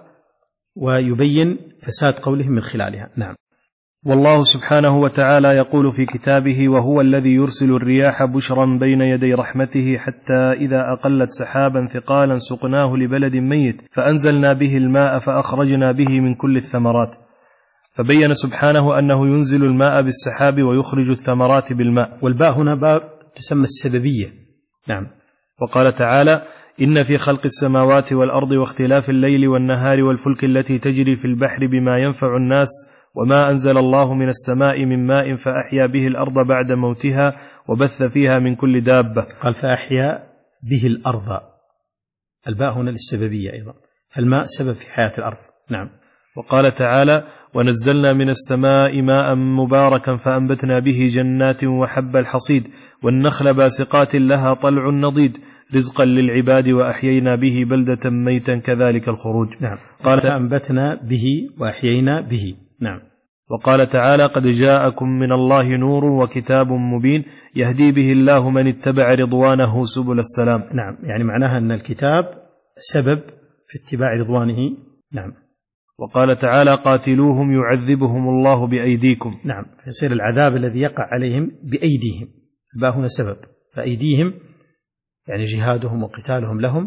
ويبين فساد قولهم من خلالها. نعم. والله سبحانه وتعالى يقول في كتابه: وهو الذي يرسل الرياح بشرا بين يدي رحمته حتى إذا أقلت سحابا ثقالا سقناه لبلد ميت فأنزلنا به الماء فأخرجنا به من كل الثمرات. فبين سبحانه أنه ينزل الماء بالسحاب ويخرج الثمرات بالماء، والباء هنا باء تسمى السببية. نعم. وقال تعالى: إن في خلق السماوات والأرض واختلاف الليل والنهار والفلك التي تجري في البحر بما ينفع الناس وما أنزل الله من السماء من ماء فأحيا به الأرض بعد موتها وبث فيها من كل دابة. قال فأحيا به الأرض، الباء هنا للسببية أيضا، فالماء سبب في حياة الأرض. نعم. وقال تعالى: ونزلنا من السماء ماء مباركا فأنبتنا به جنات وحب الحصيد والنخل باسقات لها طلع نضيد رزقا للعباد وأحيينا به بلدة ميتا كذلك الخروج. نعم. قال فأنبتنا به وأحيينا به. نعم. وقال تعالى: قد جاءكم من الله نور وكتاب مبين يهدي به الله من اتبع رضوانه سبل السلام. نعم، يعني معناها أن الكتاب سبب في اتباع رضوانه. نعم. وقال تعالى: قاتلوهم يعذبهم الله بأيديكم. نعم، فيصير العذاب الذي يقع عليهم بأيديهم، الباء هنا سبب، فأيديهم يعني جهادهم وقتالهم لهم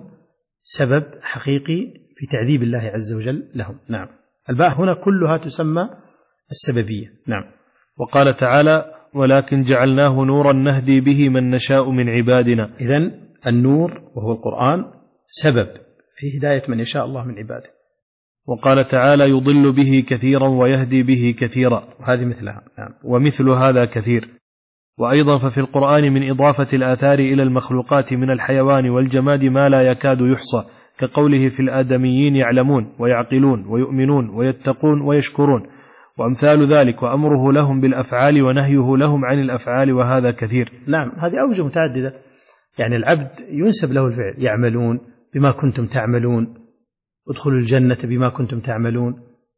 سبب حقيقي في تعذيب الله عز وجل لهم. نعم. الباء هنا كلها تسمى السببية. نعم. وقال تعالى: ولكن جعلناه نورا نهدي به من نشاء من عبادنا. إذن النور وهو القرآن سبب في هداية من يشاء الله من عباده. وقال تعالى: يضل به كثيرا ويهدي به كثيرا، وهذه مثلها. نعم. ومثل هذا كثير. وأيضا ففي القرآن من إضافة الآثار إلى المخلوقات من الحيوان والجماد ما لا يكاد يحصى، كقوله في الآدميين يعلمون ويعقلون ويؤمنون ويتقون ويشكرون وأمثال ذلك، وأمره لهم بالأفعال ونهيه لهم عن الأفعال، وهذا كثير. نعم، هذه أوجه متعددة. يعني العبد ينسب له الفعل، يعملون بما كنتم تعملون، ادخلوا الجنة بما كنتم تعملون،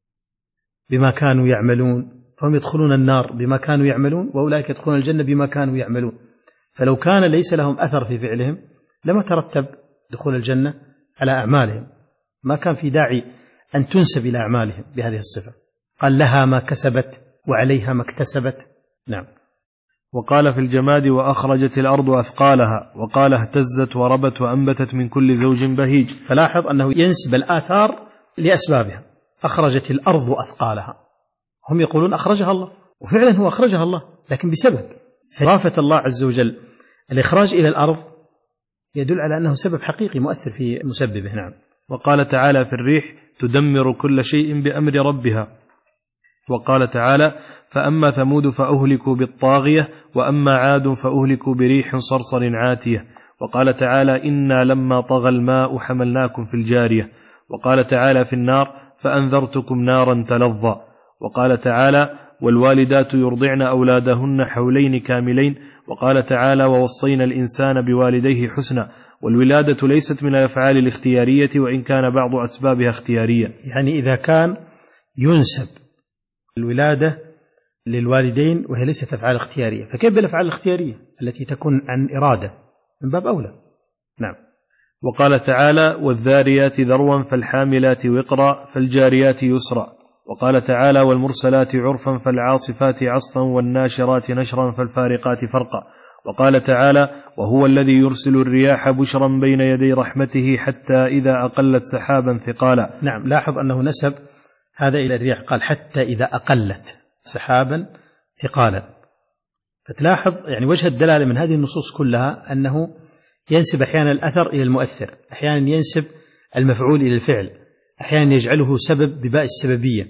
بما كانوا يعملون، فهم يدخلون النار بما كانوا يعملون وأولئك يدخلون الجنة بما كانوا يعملون. فلو كان ليس لهم أثر في فعلهم لما ترتب دخول الجنة على أعمالهم، ما كان في داعي أن تنسب إلى أعمالهم بهذه الصفة. قال لها ما كسبت وعليها ما اكتسبت. نعم. وقال في الجماد: وأخرجت الأرض أثقالها، وقال اهتزت وربت وأنبتت من كل زوج بهيج. فلاحظ أنه ينسب الآثار لأسبابها. أخرجت الأرض أثقالها، هم يقولون أخرجها الله، وفعلا هو أخرجها الله لكن بسبب. فإضافة الله عز وجل الإخراج إلى الأرض يدل على أنه سبب حقيقي مؤثر في مسببه. نعم. وقال تعالى في الريح تدمر كل شيء بأمر ربها. وقال تعالى فأما ثمود فأهلكوا بالطاغية وأما عاد فأهلكوا بريح صرصر عاتية. وقال تعالى إنا لما طغى الماء حملناكم في الجارية. وقال تعالى في النار فأنذرتكم نارا تلظى. وقال تعالى والوالدات يرضعن أولادهن حولين كاملين. وقال تعالى ووصينا الإنسان بوالديه حسنا. والولادة ليست من الأفعال الاختيارية وإن كان بعض أسبابها اختيارية. يعني إذا كان ينسب الولادة للوالدين وهي ليست أفعال اختيارية، فكيف بالأفعال الاختيارية التي تكون عن إرادة؟ من باب أولى. نعم. وقال تعالى والذاريات ذروا فالحاملات وقرا فالجاريات يسرا. وقال تعالى والمرسلات عرفا فالعاصفات عصفا والناشرات نشرا فالفارقات فرقا. وقال تعالى وهو الذي يرسل الرياح بشرا بين يدي رحمته حتى إذا أقلت سحابا ثقالا. نعم. لاحظ أنه نسب هذا إلى الرياح، قال حتى إذا أقلت سحابا ثقالا. فتلاحظ يعني وجه الدلالة من هذه النصوص كلها أنه ينسب أحيانا الأثر إلى المؤثر، أحيانا ينسب المفعول إلى الفعل، أحيانا يجعله سبب بباء السببية.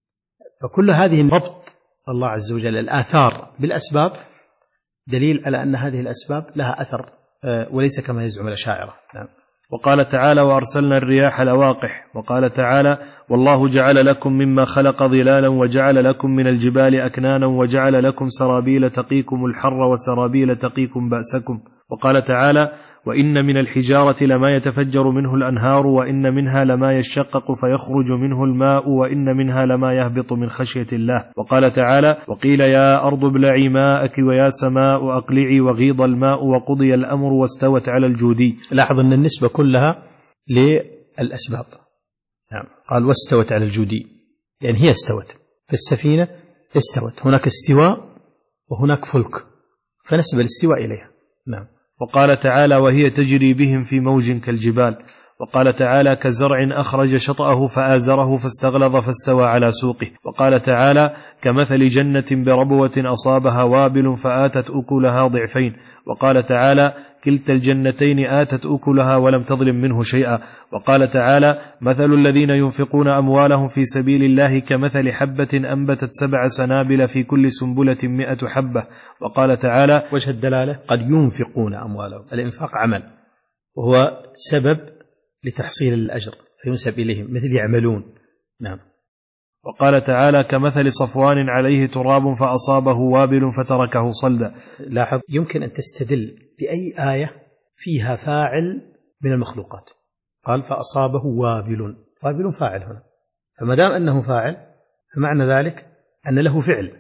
فكل هذه ربط الله عز وجل الآثار بالأسباب دليل على أن هذه الأسباب لها أثر وليس كما يزعم الأشاعرة. نعم. وقال تعالى وأرسلنا الرياح لواقح. وقال تعالى والله جعل لكم مما خلق ظلالا وجعل لكم من الجبال أكنانا وجعل لكم سرابيل تقيكم الحر وسرابيل تقيكم بأسكم. وقال تعالى وإن من الحجارة لما يتفجر منه الأنهار وإن منها لما يشقق فيخرج منه الماء وإن منها لما يهبط من خشية الله. وقال تعالى وقيل يا أرض ابلعي ماءك ويا سماء أقلعي وغيض الماء وقضي الأمر واستوت على الجودي. لاحظ أن النسبة كلها للأسباب. نعم. قال واستوت على الجودي يعني هي استوت في السفينة، استوت هناك استواء وهناك فلك فنسب الاستواء إليها. نعم. وقال تعالى وهي تجري بهم في موج كالجبال. وقال تعالى كزرع أخرج شطأه فآزره فاستغلظ فاستوى على سوقه. وقال تعالى كمثل جنة بربوة أصابها وابل فآتت أكلها ضعفين. وقال تعالى كلتا الجنتين آتت أكلها ولم تظلم منه شيئا. وقال تعالى مثل الذين ينفقون أموالهم في سبيل الله كمثل حبة أنبتت سبع سنابل في كل سنبلة مئة حبة. وقال تعالى وجه الدلالة قد ينفقون أموالهم، الإنفاق عمل وهو سبب لتحصيل الأجر فينسب إليهم مثل يعملون. نعم. وقال تعالى كمثل صفوان عليه تراب فأصابه وابل فتركه صلدا. لاحظ يمكن أن تستدل بأي آية فيها فاعل من المخلوقات. قال فأصابه وابل، وابل فاعل هنا، فما دام أنه فاعل فمعنى ذلك أن له فعل،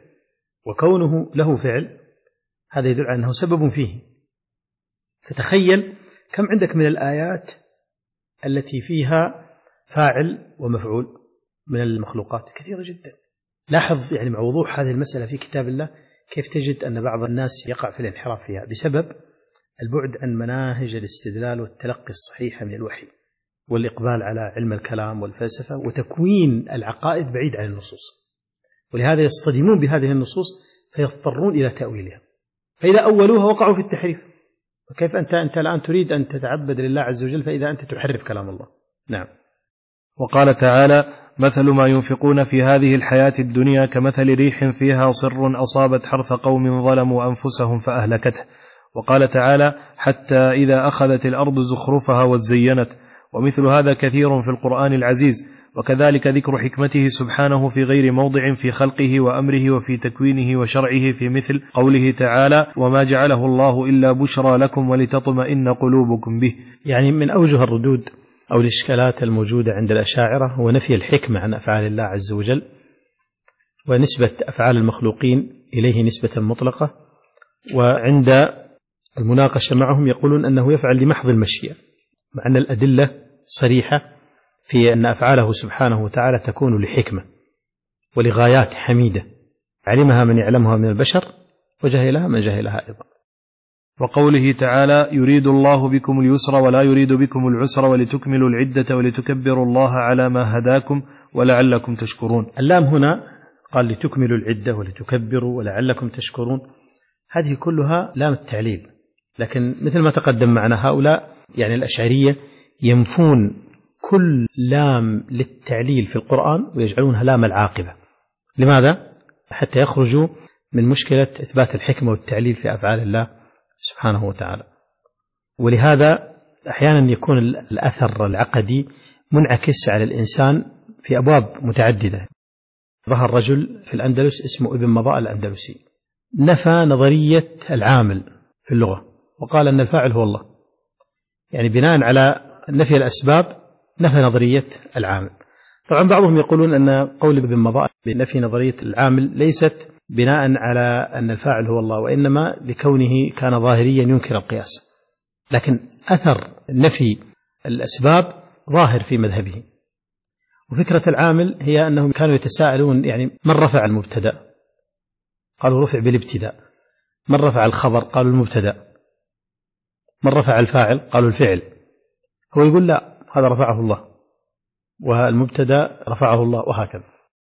وكونه له فعل هذا يدل على أنه سبب فيه. فتخيل كم عندك من الآيات التي فيها فاعل ومفعول من المخلوقات، كثيرة جدا. لاحظ يعني مع وضوح هذه المسألة في كتاب الله كيف تجد أن بعض الناس يقع في الانحراف فيها بسبب البعد عن مناهج الاستدلال والتلقي الصحيحة من الوحي والإقبال على علم الكلام والفلسفة وتكوين العقائد بعيد عن النصوص، ولهذا يصطدمون بهذه النصوص فيضطرون إلى تأويلها، فإذا أولوها وقعوا في التحريف. وكيف أنت أنت الآن تريد أن تتعبد لله عز وجل فإذا أنت تحرف كلام الله. نعم. وقال تعالى مثل ما ينفقون في هذه الحياة الدنيا كمثل ريح فيها صر أصابت حرث قوم ظلموا أنفسهم فأهلكته. وقال تعالى حتى إذا أخذت الأرض زخرفها وزينت. ومثل هذا كثير في القرآن العزيز، وكذلك ذكر حكمته سبحانه في غير موضع في خلقه وأمره وفي تكوينه وشرعه، في مثل قوله تعالى وما جعله الله إلا بشرى لكم ولتطمئن قلوبكم به. يعني من أوجه الردود أو الإشكالات الموجودة عند الأشاعرة هو نفي الحكمة عن أفعال الله عز وجل، ونسبة أفعال المخلوقين إليه نسبة مطلقة، وعند المناقشة معهم يقولون أنه يفعل لمحض المشيئة، مع أن الأدلة صريحة في أن أفعاله سبحانه وتعالى تكون لحكمة ولغايات حميدة علمها من يعلمها من البشر وجهلها من جهلها أيضا. وقوله تعالى يريد الله بكم اليسر ولا يريد بكم العسر ولتكملوا العدة ولتكبروا الله على ما هداكم ولعلكم تشكرون. اللام هنا قال لتكملوا العدة ولتكبروا ولعلكم تشكرون، هذه كلها لام التعليل، لكن مثل ما تقدم معنا هؤلاء يعني الأشعرية ينفون كل لام للتعليل في القرآن ويجعلونها لام العاقبة. لماذا؟ حتى يخرجوا من مشكلة إثبات الحكمة والتعليل في أفعال الله سبحانه وتعالى. ولهذا أحيانا يكون الأثر العقدي منعكس على الإنسان في أبواب متعددة. ظهر رجل في الأندلس اسمه ابن مضاء الأندلسي، نفى نظرية العامل في اللغة وقال أن الفاعل هو الله، يعني بناء على نفي الأسباب نفى نظرية العامل. طبعا بعضهم يقولون أن قول ابن مضاء بنفي نظرية العامل ليست بناء على أن الفاعل هو الله، وإنما لكونه كان ظاهريا ينكر القياس، لكن أثر نفي الأسباب ظاهر في مذهبه. وفكرة العامل هي أنهم كانوا يتساءلون يعني من رفع المبتدأ؟ قالوا رفع بالابتداء. من رفع الخبر؟ قالوا المبتدأ. من رفع الفاعل؟ قالوا الفعل. هو يقول لا، هذا رفعه الله، والمبتدأ رفعه الله، وهكذا.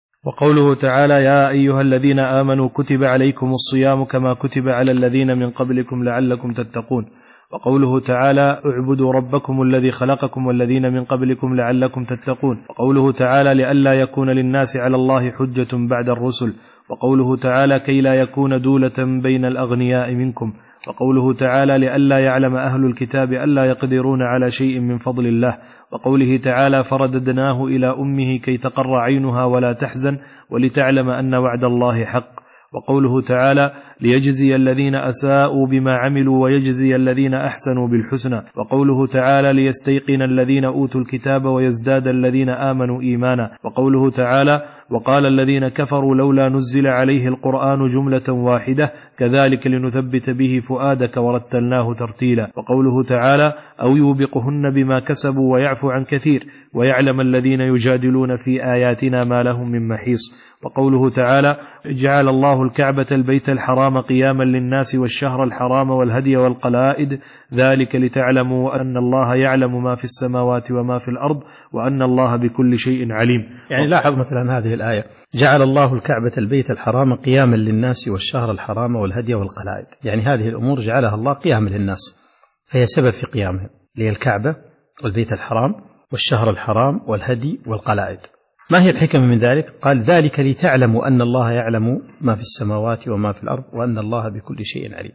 وقوله تعالى يا أيها الذين آمنوا كتب عليكم الصيام كما كتب على الذين من قبلكم لعلكم تتقون. وقوله تعالى اعبدوا ربكم الذي خلقكم والذين من قبلكم لعلكم تتقون. وقوله تعالى لئلا يكون للناس على الله حجة بعد الرسل. وقوله تعالى كي لا يكون دولة بين الأغنياء منكم. وقوله تعالى لئلا يعلم أهل الكتاب ألا يقدرون على شيء من فضل الله. وقوله تعالى فرددناه إلى أمه كي تقر عينها ولا تحزن ولتعلم أن وعد الله حق. وقوله تعالى ليجزي الذين أساءوا بما عملوا ويجزي الذين أحسنوا بالحسنى. وقوله تعالى ليستيقن الذين أوتوا الكتاب ويزداد الذين آمنوا إيمانا. وقوله تعالى وقال الذين كفروا لولا نزل عليه القرآن جملة واحدة كذلك لنثبت به فؤادك ورتلناه ترتيلا. وقوله تعالى أو يوبقهن بما كسبوا ويعفو عن كثير ويعلم الذين يجادلون في آياتنا ما لهم من محيص. وقوله تعالى جعل الله الكعبة البيت الحرام قياما للناس والشهر الحرام والهدي والقلائد ذلك لتعلموا أن الله يعلم ما في السماوات وما في الأرض وأن الله بكل شيء عليم. يعني لاحظ مثلا هذه الآية جعل الله الكعبة البيت الحرام قياما للناس والشهر الحرام والهدي والقلائد، يعني هذه الأمور جعلها الله قياما للناس فهي سبب في قيامهم، لهي الكعبة والبيت الحرام والشهر الحرام والهدي والقلائد. ما هي الحكمة من ذلك؟ قال ذلك لتعلموا أن الله يعلم ما في السماوات وما في الأرض وأن الله بكل شيء عليم.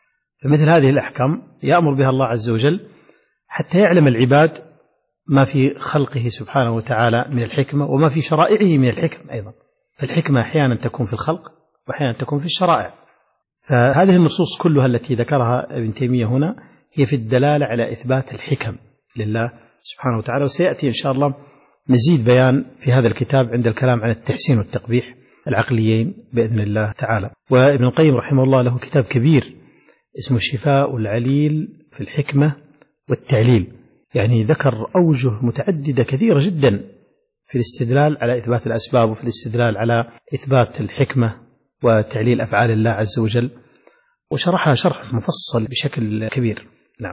فمثل هذه الأحكام يأمر بها الله عز وجل حتى يعلم العباد ما في خلقه سبحانه وتعالى من الحكمة وما في شرائعه من الحكم أيضا. فالحكمة أحيانا تكون في الخلق وأحيانا تكون في الشرائع. فهذه النصوص كلها التي ذكرها ابن تيمية هنا هي في الدلالة على إثبات الحكم لله سبحانه وتعالى، وسيأتي إن شاء الله مزيد بيان في هذا الكتاب عند الكلام عن التحسين والتقبيح العقليين بإذن الله تعالى. وابن القيم رحمه الله له كتاب كبير اسمه الشفاء العليل في الحكمة والتعليل، يعني ذكر أوجه متعددة كثيرة جدا في الاستدلال على إثبات الأسباب وفي الاستدلال على إثبات الحكمة وتعليل أفعال الله عز وجل، وشرحها شرح مفصل بشكل كبير. نعم.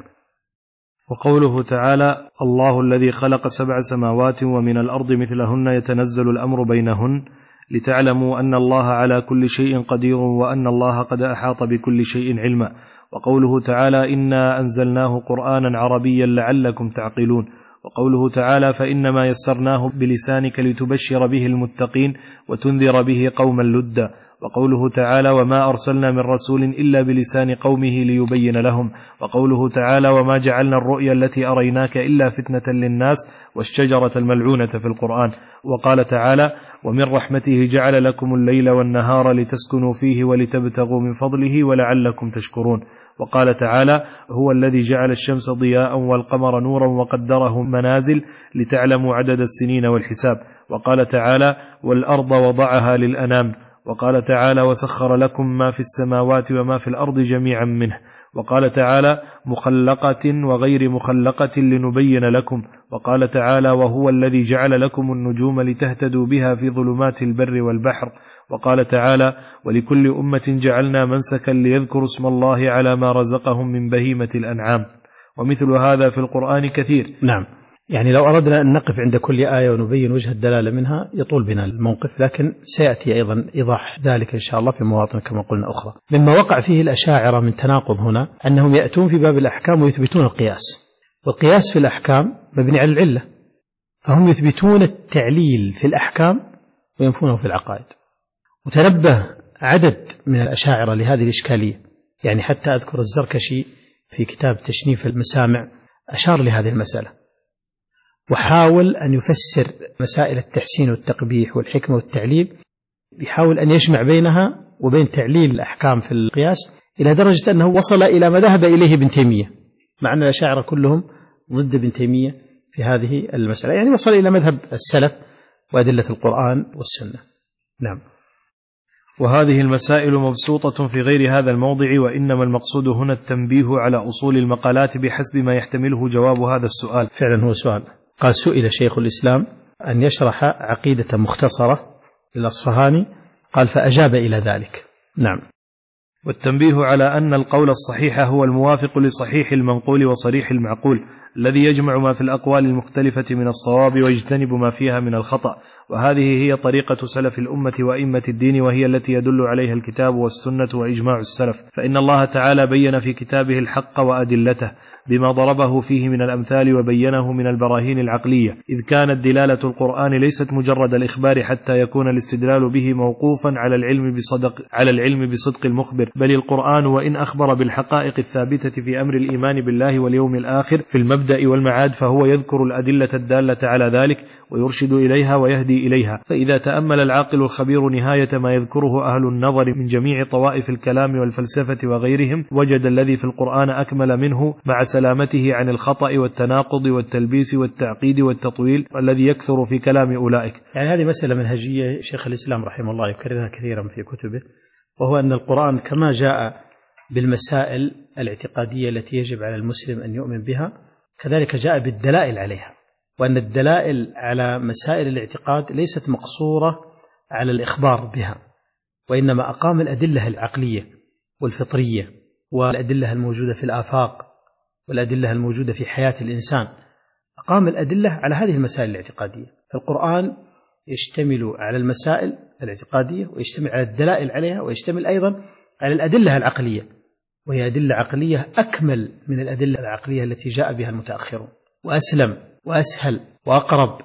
وقوله تعالى الله الذي خلق سبع سماوات ومن الأرض مثلهن يتنزل الأمر بينهن لتعلموا أن الله على كل شيء قدير وأن الله قد أحاط بكل شيء علما. وقوله تعالى إنا أنزلناه قرآنا عربيا لعلكم تعقلون. وقوله تعالى فإنما يسرناه بلسانك لتبشر به المتقين وتنذر به قوما لدا. وقوله تعالى وما أرسلنا من رسول إلا بلسان قومه ليبين لهم. وقوله تعالى وما جعلنا الرؤيا التي أريناك إلا فتنة للناس والشجرة الملعونة في القرآن. وقال تعالى ومن رحمته جعل لكم الليل والنهار لتسكنوا فيه ولتبتغوا من فضله ولعلكم تشكرون. وقال تعالى هو الذي جعل الشمس ضياء والقمر نورا وقدره منازل لتعلموا عدد السنين والحساب. وقال تعالى والأرض وضعها للأنام. وقال تعالى وسخر لكم ما في السماوات وما في الأرض جميعا منه. وقال تعالى مخلقة وغير مخلقة لنبين لكم. وقال تعالى وهو الذي جعل لكم النجوم لتهتدوا بها في ظلمات البر والبحر. وقال تعالى ولكل أمة جعلنا منسكا ليذكروا اسم الله على ما رزقهم من بهيمة الأنعام. ومثل هذا في القرآن كثير. نعم. يعني لو أردنا أن نقف عند كل آية ونبين وجه الدلالة منها يطول بنا الموقف، لكن سيأتي أيضا إيضاح ذلك إن شاء الله في مواطن كما قلنا أخرى. مما وقع فيه الأشاعرة من تناقض هنا أنهم يأتون في باب الأحكام ويثبتون القياس، والقياس في الأحكام مبني على العلة، فهم يثبتون التعليل في الأحكام وينفونه في العقائد. وتنبه عدد من الأشاعرة لهذه الإشكالية، يعني حتى أذكر الزركشي في كتاب تشنيف المسامع أشار لهذه المسألة وحاول أن يفسر مسائل التحسين والتقبيح والحكمة والتعليل، يحاول أن يجمع بينها وبين تعليل الأحكام في القياس إلى درجة أنه وصل إلى ما ذهب إليه ابن تيمية، مع أن الأشاعرة كلهم ضد ابن تيمية في هذه المسألة، يعني وصل إلى مذهب السلف وأدلة القرآن والسنة. نعم. وهذه المسائل مبسوطة في غير هذا الموضع، وإنما المقصود هنا التنبيه على أصول المقالات بحسب ما يحتمله جواب هذا السؤال. فعلا هو سؤال. قال سئل شيخ الإسلام أن يشرح عقيدة مختصرة للأصفهاني، قال فأجاب إلى ذلك. نعم. والتنبيه على أن القول الصحيح هو الموافق لصحيح المنقول وصريح المعقول، الذي يجمع ما في الأقوال المختلفة من الصواب ويجتنب ما فيها من الخطأ، وهذه هي طريقة سلف الأمة وأئمة الدين، وهي التي يدل عليها الكتاب والسنة وإجماع السلف. فإن الله تعالى بين في كتابه الحق وأدلته بما ضربه فيه من الأمثال وبينه من البراهين العقلية، إذ كانت دلالة القرآن ليست مجرد الإخبار حتى يكون الاستدلال به موقوفا على العلم بصدق على العلم بصدق المخبر، بل القرآن وإن أخبر بالحقائق الثابتة في أمر الإيمان بالله واليوم الآخر في المبدأ والمعاد، فهو يذكر الأدلة الدالة على ذلك ويرشد إليها ويهدي إليها. فإذا تأمل العاقل الخبير نهاية ما يذكره أهل النظر من جميع طوائف الكلام والفلسفة وغيرهم، وجد الذي في القرآن أكمل منه مع سلامته عن الخطأ والتناقض والتلبيس والتعقيد والتطويل الذي يكثر في كلام أولئك. يعني هذه مسألة منهجية شيخ الإسلام رحمه الله يكررها كثيرا في كتبه، وهو أن القرآن كما جاء بالمسائل الاعتقادية التي يجب على المسلم أن يؤمن بها، كذلك جاء بالدلائل عليها، وأن الدلائل على مسائل الاعتقاد ليست مقصورة على الإخبار بها، وإنما أقام الأدلة العقلية والفطرية والأدلة الموجودة في الآفاق والأدلة الموجودة في حياة الإنسان، أقام الأدلة على هذه المسائل الاعتقادية. فالقرآن يشتمل على المسائل الاعتقادية ويشتمل على الدلائل عليها ويشتمل أيضا على الأدلة العقلية، وهي أدلة عقلية أكمل من الأدلة العقلية التي جاء بها المتأخرون، وأسلم وأسهل وأقرب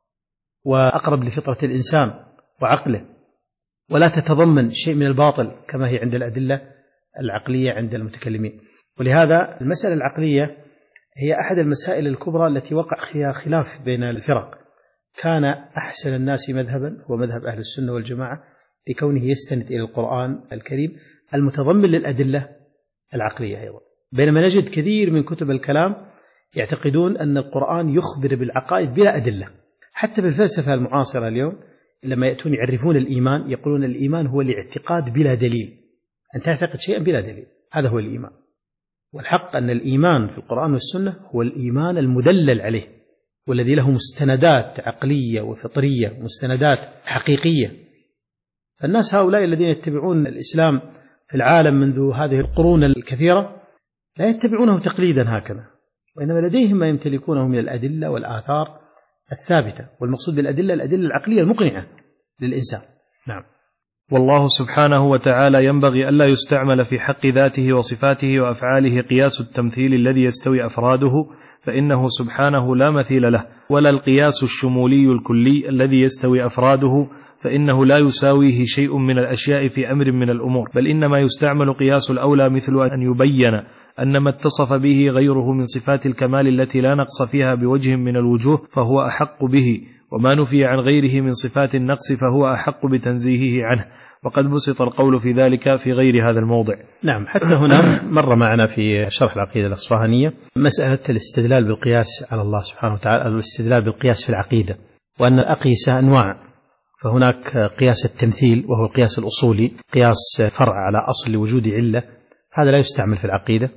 وأقرب لفطرة الإنسان وعقله، ولا تتضمن شيء من الباطل كما هي عند الأدلة العقلية عند المتكلمين. ولهذا المسألة العقلية هي أحد المسائل الكبرى التي وقع فيها خلاف بين الفرق. كان أحسن الناس مذهبا هو مذهب أهل السنة والجماعة لكونه يستند إلى القرآن الكريم المتضمن للأدلة العقلية أيضا، بينما نجد كثير من كتب الكلام يعتقدون أن القرآن يخبر بالعقائد بلا أدلة. حتى بالفلسفة المعاصرة اليوم لما يأتون يعرفون الإيمان يقولون الإيمان هو الاعتقاد بلا دليل، أن تعتقد شيئا بلا دليل، هذا هو الإيمان. والحق أن الإيمان في القرآن والسنة هو الإيمان المدلل عليه، والذي له مستندات عقلية وفطرية مستندات حقيقية. فالناس هؤلاء الذين يتبعون الإسلام في العالم منذ هذه القرون الكثيرة لا يتبعونه تقليدا هكذا، وإنما لديهم ما يمتلكونه من الأدلة والآثار الثابتة، والمقصود بالأدلة الأدلة العقلية المقنعة للإنسان. نعم. والله سبحانه وتعالى ينبغي ألا يستعمل في حق ذاته وصفاته وأفعاله قياس التمثيل الذي يستوي أفراده، فإنه سبحانه لا مثيل له، ولا القياس الشمولي الكلي الذي يستوي أفراده، فإنه لا يساويه شيء من الأشياء في أمر من الأمور، بل إنما يستعمل قياس الأولى، مثل أن يبين أن ما اتصف به غيره من صفات الكمال التي لا نقص فيها بوجه من الوجوه فهو أحق به، وما نفي عن غيره من صفات النقص فهو أحق بتنزيهه عنه. وقد بسط القول في ذلك في غير هذا الموضع. نعم. حتى هنا مر معنا في شرح العقيدة الأصفهانية مسألة الاستدلال بالقياس على الله سبحانه وتعالى، الاستدلال بالقياس في العقيدة، وأن الأقيسة أنواع، فهناك قياس التمثيل وهو القياس الأصولي، قياس فرع على أصل لوجود علة، هذا لا يستعمل في العقيدة.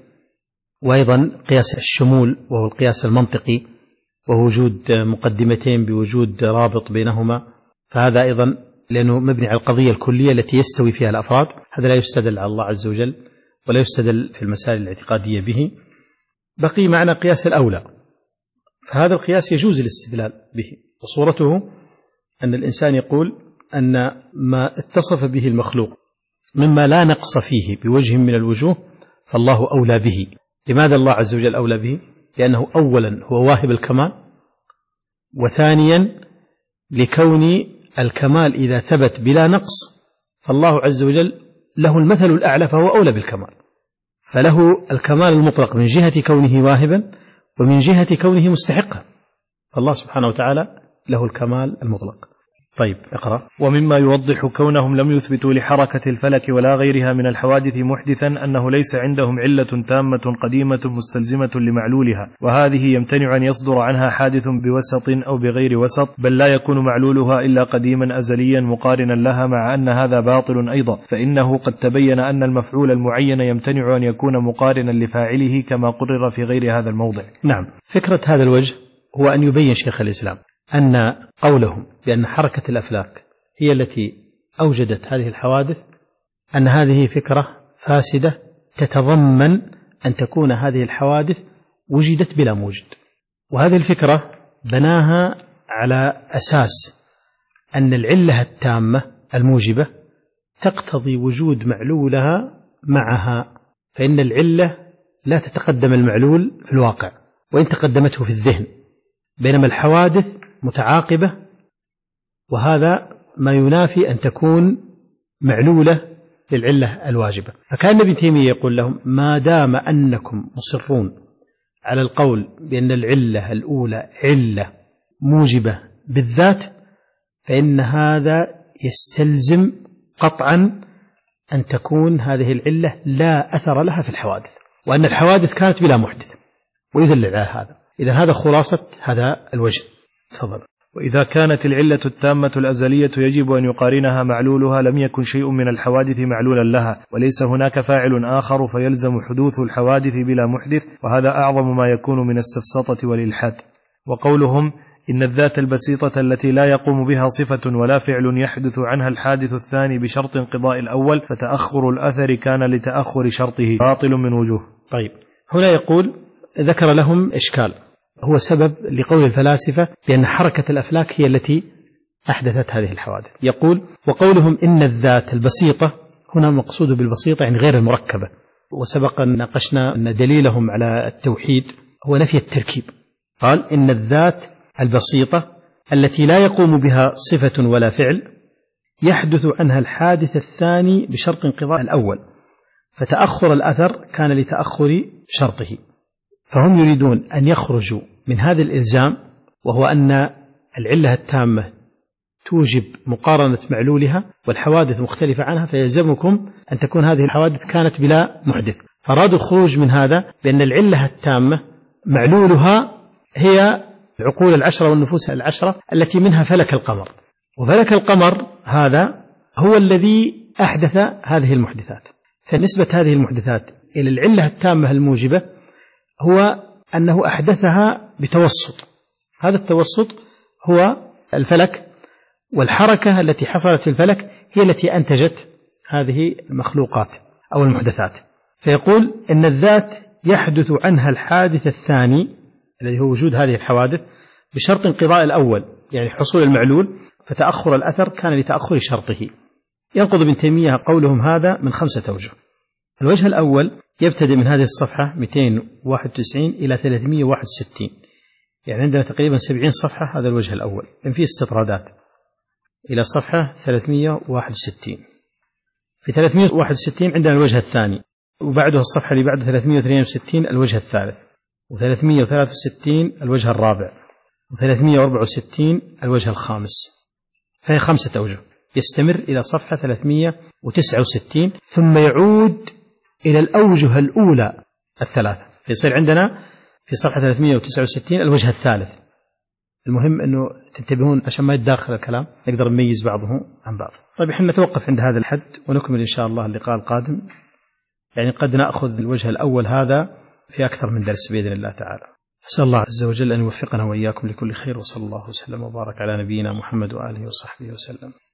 وأيضا قياس الشمول وهو القياس المنطقي، وهو وجود مقدمتين بوجود رابط بينهما، فهذا أيضا لأنه مبني على القضية الكلية التي يستوي فيها الأفراد، هذا لا يستدل على الله عز وجل ولا يستدل في المسائل الاعتقادية به. بقي معنا قياس الأولى، فهذا القياس يجوز الاستدلال به، وصورته أن الإنسان يقول أن ما اتصف به المخلوق مما لا نقص فيه بوجه من الوجوه فالله أولى به. لماذا الله عز وجل أولى به؟ لأنه أولا هو واهب الكمال، وثانيا لكون الكمال إذا ثبت بلا نقص فالله عز وجل له المثل الأعلى فهو أولى بالكمال، فله الكمال المطلق من جهة كونه واهبا ومن جهة كونه مستحقا، فالله سبحانه وتعالى له الكمال المطلق. طيب اقرأ. ومما يوضح كونهم لم يثبتوا لحركة الفلك ولا غيرها من الحوادث محدثا أنه ليس عندهم علة تامة قديمة مستلزمة لمعلولها، وهذه يمتنع أن يصدر عنها حادث بوسط أو بغير وسط، بل لا يكون معلولها إلا قديما أزليا مقارنا لها، مع أن هذا باطل أيضا، فإنه قد تبين أن المفعول المعين يمتنع أن يكون مقارنا لفاعله كما قرر في غير هذا الموضع. نعم، فكرة هذا الوجه هو أن يبين شيخ الإسلام أن قولهم بأن حركة الأفلاك هي التي أوجدت هذه الحوادث أن هذه فكرة فاسدة تتضمن أن تكون هذه الحوادث وجدت بلا موجد، وهذه الفكرة بناها على أساس أن العلة التامة الموجبة تقتضي وجود معلولها معها، فإن العلة لا تتقدم المعلول في الواقع وإن تقدمته في الذهن، بينما الحوادث متعاقبة، وهذا ما ينافي أن تكون معلولة للعلة الواجبة. فكان ابن تيمية يقول لهم ما دام أنكم مصرون على القول بأن العلة الأولى علة موجبة بالذات، فإن هذا يستلزم قطعا أن تكون هذه العلة لا أثر لها في الحوادث، وأن الحوادث كانت بلا محدث، ويدل على هذا. إذن هذا خلاصة هذا الوجه. تفضل. وإذا كانت العلة التامة الأزلية يجب أن يقارنها معلولها، لم يكن شيء من الحوادث معلولا لها، وليس هناك فاعل آخر فيلزم حدوث الحوادث بلا محدث، وهذا أعظم ما يكون من السفسطة والإلحاد. وقولهم إن الذات البسيطة التي لا يقوم بها صفة ولا فعل يحدث عنها الحادث الثاني بشرط انقضاء الأول، فتأخر الأثر كان لتأخر شرطه، باطل من وجوه. طيب، هنا يقول ذكر لهم إشكال هو سبب لقول الفلاسفة بأن حركة الأفلاك هي التي أحدثت هذه الحوادث. يقول وقولهم إن الذات البسيطة، هنا مقصود بالبسيطة يعني غير المركبة، وسبق أن ناقشنا أن دليلهم على التوحيد هو نفي التركيب. قال إن الذات البسيطة التي لا يقوم بها صفة ولا فعل يحدث عنها الحادث الثاني بشرط انقضاء الأول، فتأخر الأثر كان لتأخر شرطه. فهم يريدون أن يخرجوا من هذا الإلزام، وهو أن العلة التامة توجب مقارنة معلولها والحوادث مختلفة عنها، فيلزمكم أن تكون هذه الحوادث كانت بلا محدث. فأرادوا الخروج من هذا بأن العلة التامة معلولها هي العقول العشرة والنفوس العشرة التي منها فلك القمر، وفلك القمر هذا هو الذي أحدث هذه المحدثات. فنسبة هذه المحدثات إلى العلة التامة الموجبة هو أنه أحدثها بتوسط، هذا التوسط هو الفلك، والحركة التي حصلت في الفلك هي التي أنتجت هذه المخلوقات أو المحدثات. فيقول إن الذات يحدث عنها الحادث الثاني الذي هو وجود هذه الحوادث بشرط انقضاء الأول، يعني حصول المعلول، فتأخر الأثر كان لتأخر شرطه. ينقض ابن تيمية قولهم هذا من خمسة أوجه. الوجه الأول يبتدئ من هذه الصفحة مئتين وواحد وتسعين إلى ثلاثمئة وواحد وستين، يعني عندنا تقريبا سبعين صفحة. هذا الوجه الأول لأن فيه استطرادات إلى صفحة ثلاثمئة وواحد وستين. في ثلاثمئة وواحد وستين عندنا الوجه الثاني، وبعده الصفحة اللي بعده ثلاثمئة واثنين وستين الوجه الثالث، وثلاثمئة وثلاثة وستين الوجه الرابع، وثلاثمئة وأربعة وستين الوجه الخامس. فهي خمسة أوجه، يستمر إلى صفحة ثلاثمئة وتسعة وستين ثم يعود إلى الأوجه الأولى الثلاثة، فيصير عندنا في صفحة ثلاثمئة وتسعة وستين الوجه الثالث. المهم أنه تنتبهون عشان ما يتداخل الكلام، نقدر نميز بعضه عن بعض. طيب إحنا نتوقف عند هذا الحد ونكمل إن شاء الله اللقاء القادم، يعني قد نأخذ الوجه الأول هذا في أكثر من درس بإذن الله تعالى. أسأل الله عز وجل أن يوفقنا وإياكم لكل خير، وصلى الله وسلم وبارك على نبينا محمد وآله وصحبه وسلم.